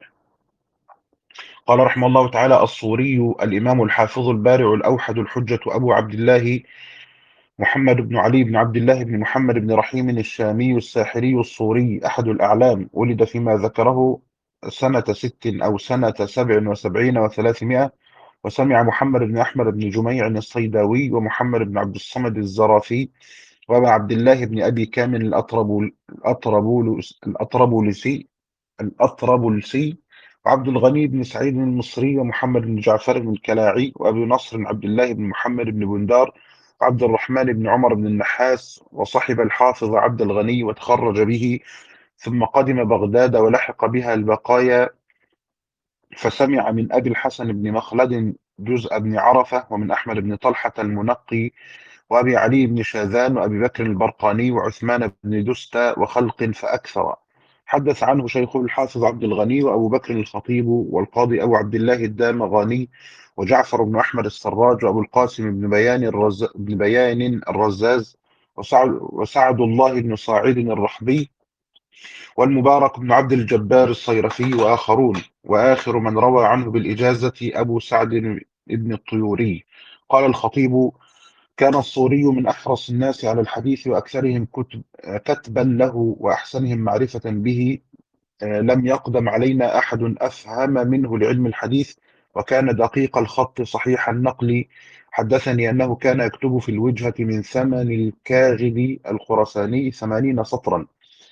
قال رحمه الله تعالى: الصوري الإمام الحافظ البارع الأوحد الحجة أبو عبد الله محمد بن علي بن عبد الله بن محمد بن رحيم الشامي الساحري الصوري أحد الأعلام. ولد فيما ذكره سنة ست أو سنة سبع وسبعين وثلاثمائة. وسمع محمد بن أحمد بن جميع الصيداوي ومحمد بن عبد الصمد الزرافي وأبا عبد الله بن أبي كامل الأطربول الأطربولس الأطربولسي الأطربلسي وعبد الغني بن سعيد المصري ومحمد بن جعفر بن الكلاعي وأبي نصر عبد الله بن محمد بن بندار وعبد الرحمن بن عمر بن النحاس. وصحب الحافظ عبد الغني وتخرج به، ثم قدم بغداد ولحق بها البقايا، فسمع من أبي الحسن بن مخلد جزء بن عرفة، ومن أحمد بن طلحة المنقي، وأبي علي بن شاذان، وأبي بكر البرقاني، وعثمان بن دستة، وخلق فأكثر. حدث عنه شيخه الحافظ عبد الغني وأبو بكر الخطيب والقاضي أبو عبد الله الدامغاني وجعفر بن أحمد السراج وأبو القاسم بن بيان الرز... بن بيان الرزاز وسعد... وسعد الله بن صاعد الرحبي والمبارك بن عبد الجبار الصيرفي وآخرون. وآخر من روى عنه بالإجازة أبو سعد بن الطيوري. قال الخطيب: كان الصوري من أحرص الناس على الحديث وأكثرهم كتب كتبا له وأحسنهم معرفة به. لم يقدم علينا أحد أفهم منه لعلم الحديث، وكان دقيق الخط صحيح النقل. حدثني أنه كان يكتب في الوجهة من ثمن الكاغد الخرساني ثمانين سطرا،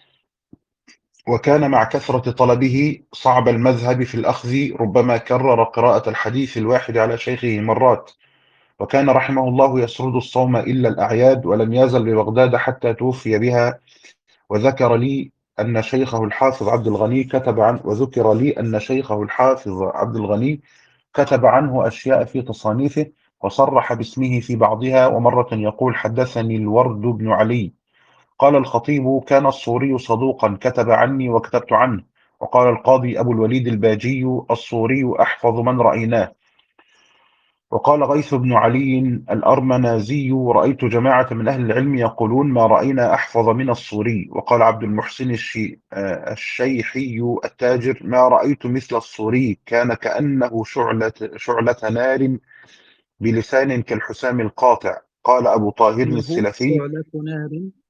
وكان مع كثرة طلبه صعب المذهب في الأخذ، ربما كرر قراءة الحديث الواحد على شيخه مرات. وكان رحمه الله يسرد الصوم إلا الأعياد، ولم يزل ببغداد حتى توفي بها. وذكر لي أن شيخه الحافظ عبد الغني كتب عن وذكر لي أن شيخه الحافظ عبد الغني كتب عنه أشياء في تصانيفه، وصرح باسمه في بعضها. ومرة يقول: حدثني الورد بن علي. قال الخطيب: كان الصوري صدوقا، كتب عني وكتبت عنه. وقال القاضي أبو الوليد الباجي: الصوري أحفظ من رأيناه. وقال غيث بن علي الأرمنازي: رأيت جماعة من أهل العلم يقولون ما رأينا أحفظ من الصوري. وقال عبد المحسن الشي الشيحي التاجر: ما رأيت مثل الصوري، كان كأنه شعلة, شعلة نار بلسان كالحسام القاطع. قال أبو طاهر إنه السلفي: شعلة نار.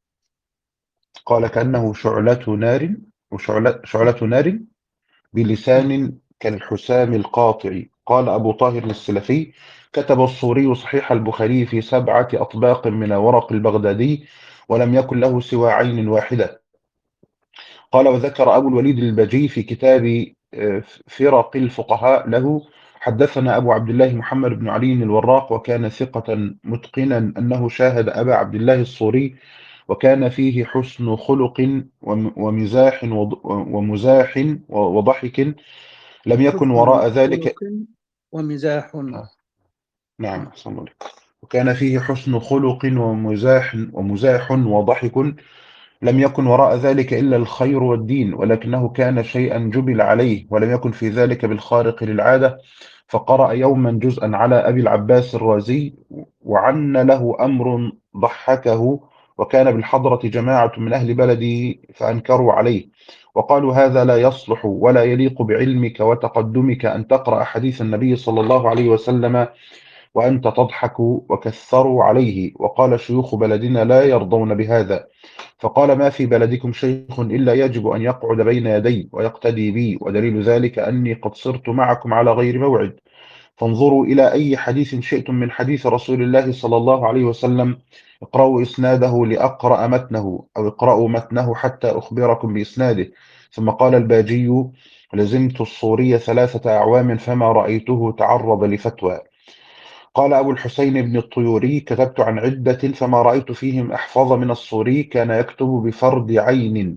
قال كأنه شعلة نار وشعلة شعلة نار بلسان كالحسام القاطع. قال أبو طاهر السلفي: كتب الصوري صحيح البخاري في سبعة أطباق من ورق البغدادي، ولم يكن له سوى عين واحدة. قال وذكر أبو الوليد البجي في كتاب فرق الفقهاء له: حدثنا أبو عبد الله محمد بن علي الوراق، وكان ثقة متقنا، أنه شاهد أبا عبد الله الصوري، وكان فيه حسن خلق ومزاح ومزاح وضحك، لم يكن حسن وراء ذلك. خلق ومزاح. آه، نعم أحسن الله عليك. وكان فيه حسن خلق ومزاح ومزاح وضحك، لم يكن وراء ذلك إلا الخير والدين، ولكنه كان شيئا جبل عليه، ولم يكن في ذلك بالخارق للعادة. فقرأ يوما جزءا على أبي العباس الرازي، وعن له أمر ضحكه، وكان بالحضرة جماعة من أهل بلده فأنكروا عليه، وقالوا: هذا لا يصلح ولا يليق بعلمك وتقدمك أن تقرأ حديث النبي صلى الله عليه وسلم وأنت تضحك، وكثروا عليه. وقال شيوخ بلدنا: لا يرضون بهذا. فقال: ما في بلدكم شيخ إلا يجب أن يقعد بين يدي ويقتدي بي، ودليل ذلك أني قد صرت معكم على غير موعد، فانظروا إلى أي حديث شئتم من حديث رسول الله صلى الله عليه وسلم، اقرأوا إسناده لأقرأ متنه، أو اقرأوا متنه حتى أخبركم بإسناده. ثم قال الباجي: لزمت الصوري ثلاثة أعوام فما رأيته تعرض لفتوى. قال أبو الحسين بن الطيوري: كتبت عن عدة فما رأيت فيهم أحفظ من الصوري، كان يكتب بفرد عين،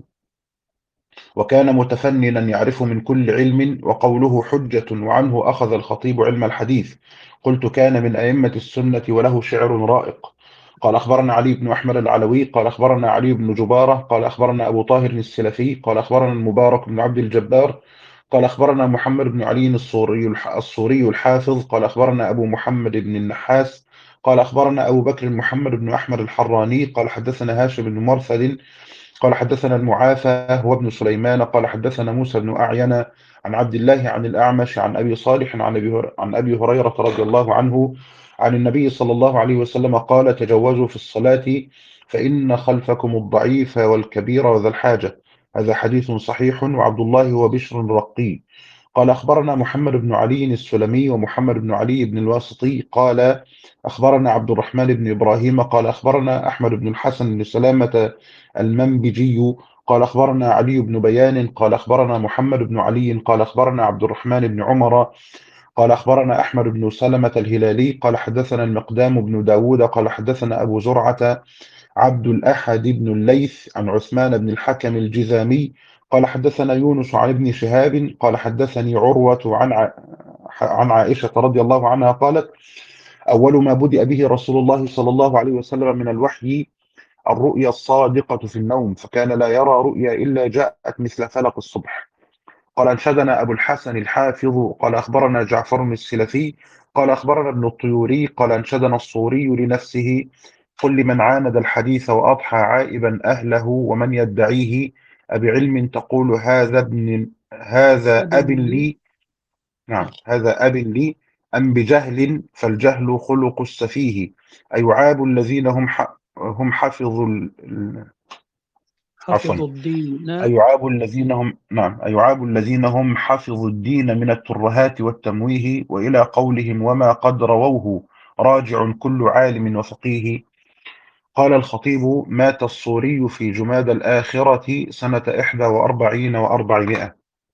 وكان متفننا يعرف من كل علم، وقوله حجة، وعنه أخذ الخطيب علم الحديث. قلت: كان من أئمة السنة وله شعر رائق. قال: أخبرنا علي بن أحمد العلوي قال أخبرنا علي بن جبارة قال أخبرنا أبو طاهر السلفي قال أخبرنا المبارك بن عبد الجبار قال أخبرنا محمد بن علي الصوري الصوري الحافظ قال أخبرنا أبو محمد بن النحاس قال أخبرنا أبو بكر محمد بن أحمد الحراني قال حدثنا هاشم بن مرثد قال حدثنا المعافى هو ابن سليمان قال حدثنا موسى بن أعين عن عبد الله عن الأعمش عن أبي صالح عن أبي هر- عن أبي هريرة رضي الله عنه عن النبي صلى الله عليه وسلم قال: تجوزوا في الصلاة فإن خلفكم الضعيف والكبير وذا الحاجة. هذا حديث صحيح. وعبد الله هو بشر الرقي. قال أخبرنا محمد بن علي السلمي ومحمد بن علي بن الواسطي قال أخبرنا عبد الرحمن بن إبراهيم قال أخبرنا أحمد بن الحسن بن سلامة المنبجي قال أخبرنا علي بن بيان قال أخبرنا محمد بن علي قال أخبرنا عبد الرحمن بن عمر قال أخبرنا أحمد بن سلمة الهلالي قال حدثنا المقدام بن داود قال حدثنا أبو زرعة عبد الأحد بن الليث عن عثمان بن الحكم الجذامي قال حدثنا يونس عن ابن شهاب قال حدثني عروة عن ع... عن عائشة رضي الله عنها قالت: أول ما بدأ به رسول الله صلى الله عليه وسلم من الوحي الرؤيا الصادقة في النوم، فكان لا يرى رؤيا إلا جاءت مثل فلق الصبح. قال: أنشدنا أبو الحسن الحافظ قال أخبرنا جعفر السلفي قال أخبرنا ابن الطيوري قال أنشدنا الصوري لنفسه: قل لمن عاند الحديث وأضحى عائبا أهله ومن يدعيه أبعلم تقول هذا ابن هذا أب أدب لي. لي نعم هذا أب لي أم بجهل، فالجهل خلق السفيه. أيعاب الذين هم ح... هم حفظوا ال... ال- عفوا حفظ الدين. أيعاب الذين هم نعم أيعاب الذين هم حفظوا الدين من الترهات والتمويه، وإلى قولهم وما قد رووه راجع كل عالم وفقيه. قال الخطيب: مات الصوري في جماد الآخرة سنة إحدى وأربعين وأربعمائة.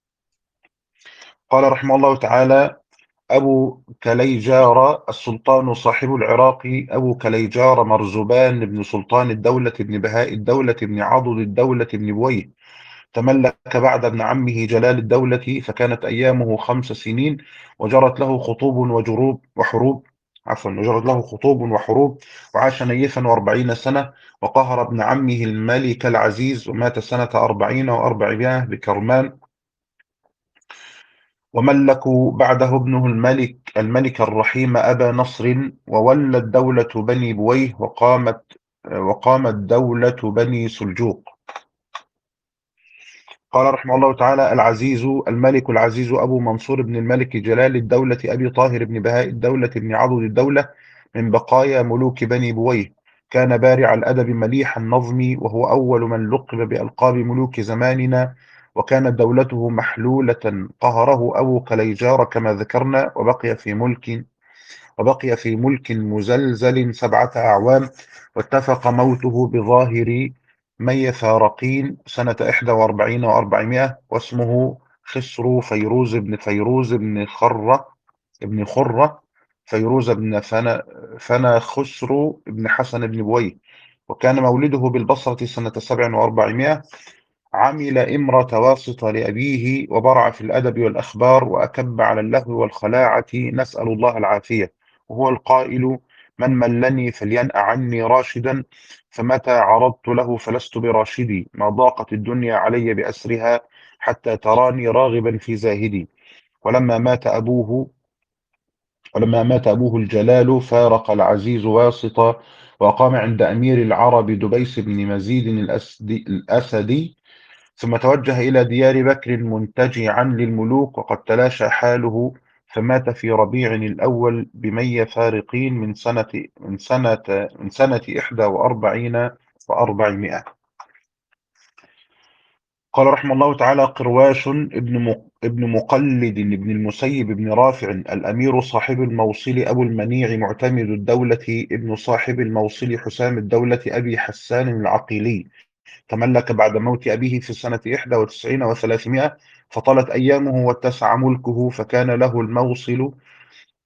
قال رحمه الله تعالى: أبو كليجار السلطان صاحب العراق أبو كليجار مرزبان بن سلطان الدولة بن بهاء الدولة بن عضد الدولة بن بويه، تملك بعد ابن عمه جلال الدولة، فكانت أيامه خمس سنين، وجرت له خطوب وجروب وحروب عفوا وجرت له خطوب وحروب، وعاش نيفا وأربعين سنة، وقهر ابن عمه الملك العزيز، ومات سنة أربعين وأربعمائة بكرمان. وملكوا بعده ابنه الملك الملك الرحيم أبا نصر، وولت دولة بني بويه، وقامت وقامت دولة بني سلجوق. قال رحمه الله تعالى: العزيز الملك العزيز أبو منصور بن الملك جلال الدولة أبي طاهر بن بهاء الدولة بن عضد الدولة، من بقايا ملوك بني بويه. كان بارع الأدب مليح النظم، وهو أول من لقب بألقاب ملوك زماننا، وكانت دولته محلولة، قهره أبو كليجار كما ذكرنا، وبقي في ملك وبقي في ملك مزلزل سبعة أعوام، واتفق موته بظاهر ميثارقين سنة إحدى وأربعين وأربعمائة، واسمه خسرو فيروز بن فيروز بن خرة بن خرة فيروز بن فنا فنا خسرو بن حسن بن بويه، وكان مولده بالبصرة سنة سبع وأربعمائة. عمل إمرة واسطة لأبيه، وبرع في الأدب والأخبار، وأكب على اللهو والخلاعة، نسأل الله العافية. وهو القائل: من ملني فلينأ عني راشدا، فمتى عرضت له فلست براشدي، ما ضاقت الدنيا علي بأسرها، حتى تراني راغبا في زاهدي. ولما مات أبوه ولما مات أبوه الجلال، فارق العزيز واسطة، وأقام عند أمير العرب دبيس بن مزيد الأسدي, الأسدي ثم توجه إلى ديار بكر منتجعا للملوك، وقد تلاشى حاله، فمات في ربيع الأول بمي فارقين من سنة من سنة من سنة إحدى وأربعين وأربعمائة. قال رحمه الله تعالى: قرواش ابن م- ابن مقلد ابن المسيب ابن رافع الأمير صاحب الموصل أبو المنيع معتمد الدولة ابن صاحب الموصل حسام الدولة أبي حسان العقيلي، تملك بعد موت أبيه في سنة إحدى وتسعين وثلاثمائة، فطالت أيامه واتسع ملكه، فكان له الموصل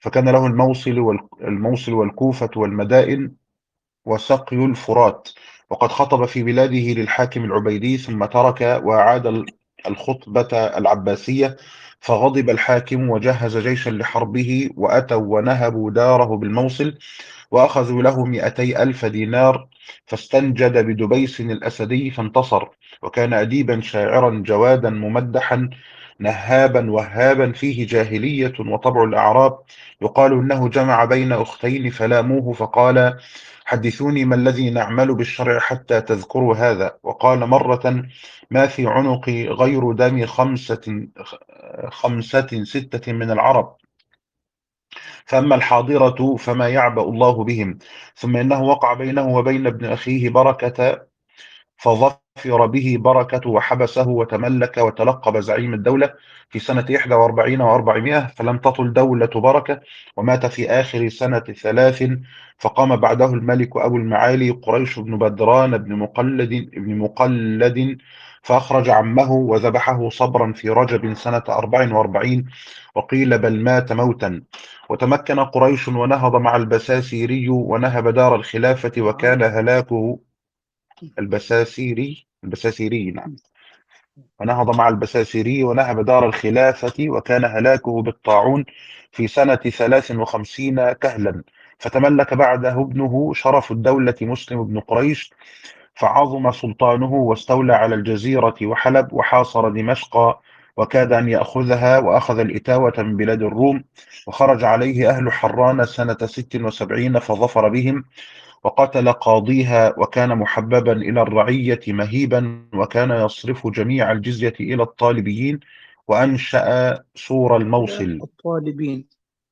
فكان له الموصل وال- الموصل والكوفة والمدائن وسقي الفرات. وقد خطب في بلاده للحاكم العبيدي ثم ترك وأعاد ال- الخطبة العباسية، فغضب الحاكم وجهز جيشا لحربه، وأتوا ونهبوا داره بالموصل وأخذوا له مئتي ألف دينار، فاستنجد بدبيس الأسدي فانتصر. وكان أديبا شاعرا جوادا ممدحا نهابا وهابا، فيه جاهلية وطبع الأعراب. يقال إنه جمع بين أختين فلاموه، فقال: حدثوني ما الذي نعمل بالشرع حتى تذكروا هذا. وقال مرة: ما في عنقي غير دم خمسة خمسة ستة من العرب، فأما الحاضرة فما يعبأ الله بهم. ثم إنه وقع بينه وبين ابن أخيه بركة، فظفر به بركة وحبسه وتملك وتلقب زعيم الدولة في سنة إحدى وأربعين وأربعمائة، فلم تطل دولة بركة، ومات في آخر سنة ثلاث. فقام بعده الملك أبو المعالي قريش بن بدران بن مقلد بن مقلد فأخرج عمه وذبحه صبرا في رجب سنة أربع وأربعين، وقيل بل مات موتا. وتمكن قريش ونهض مع البساسيري ونهب دار الخلافة، وكان هلاكه البساسيري البساسيري نعم ونهض مع البساسيري ونهب دار الخلافة، وكان هلاكه بالطاعون في سنة ثلاث وخمسين كهلا. فتملك بعده ابنه شرف الدولة مسلم بن قريش، فعظم سلطانه واستولى على الجزيرة وحلب وحاصر دمشق، وكاد أن يأخذها، وأخذ الإتاوة من بلاد الروم. وخرج عليه أهل حران سنة ست وسبعين فظفر بهم، وقتل قاضيها، وكان محببا إلى الرعية مهيبا، وكان يصرف جميع الجزية إلى الطالبيين، وأنشأ سور إلى الموصل. الطالبين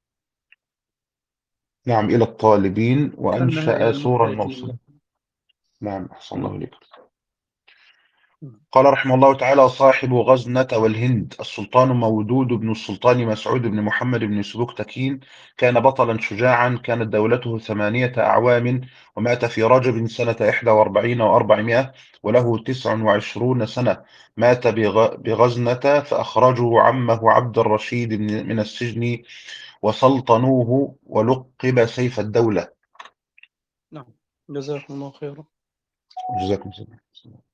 نعم، إلى الطالبين، كأنها إلى وأنشأ سور المحتاجين. الموصل. نعم، أحسن الله إليك. نعم. قال رحمه الله تعالى: صاحب غزنة والهند السلطان مودود بن السلطان مسعود بن محمد بن سبكتكين، كان بطلا شجاعا، كانت دولته ثمانية أعوام، ومات في رجب سنة إحدى وأربعين وأربعمائة، وله تسع وعشرون سنة. مات بغ- بغزنة، فأخرجوا عمه عبد الرشيد من من السجن وسلطنوه، ولقب سيف الدولة. نعم، جزاكم الله خيرا. جزاكم الله.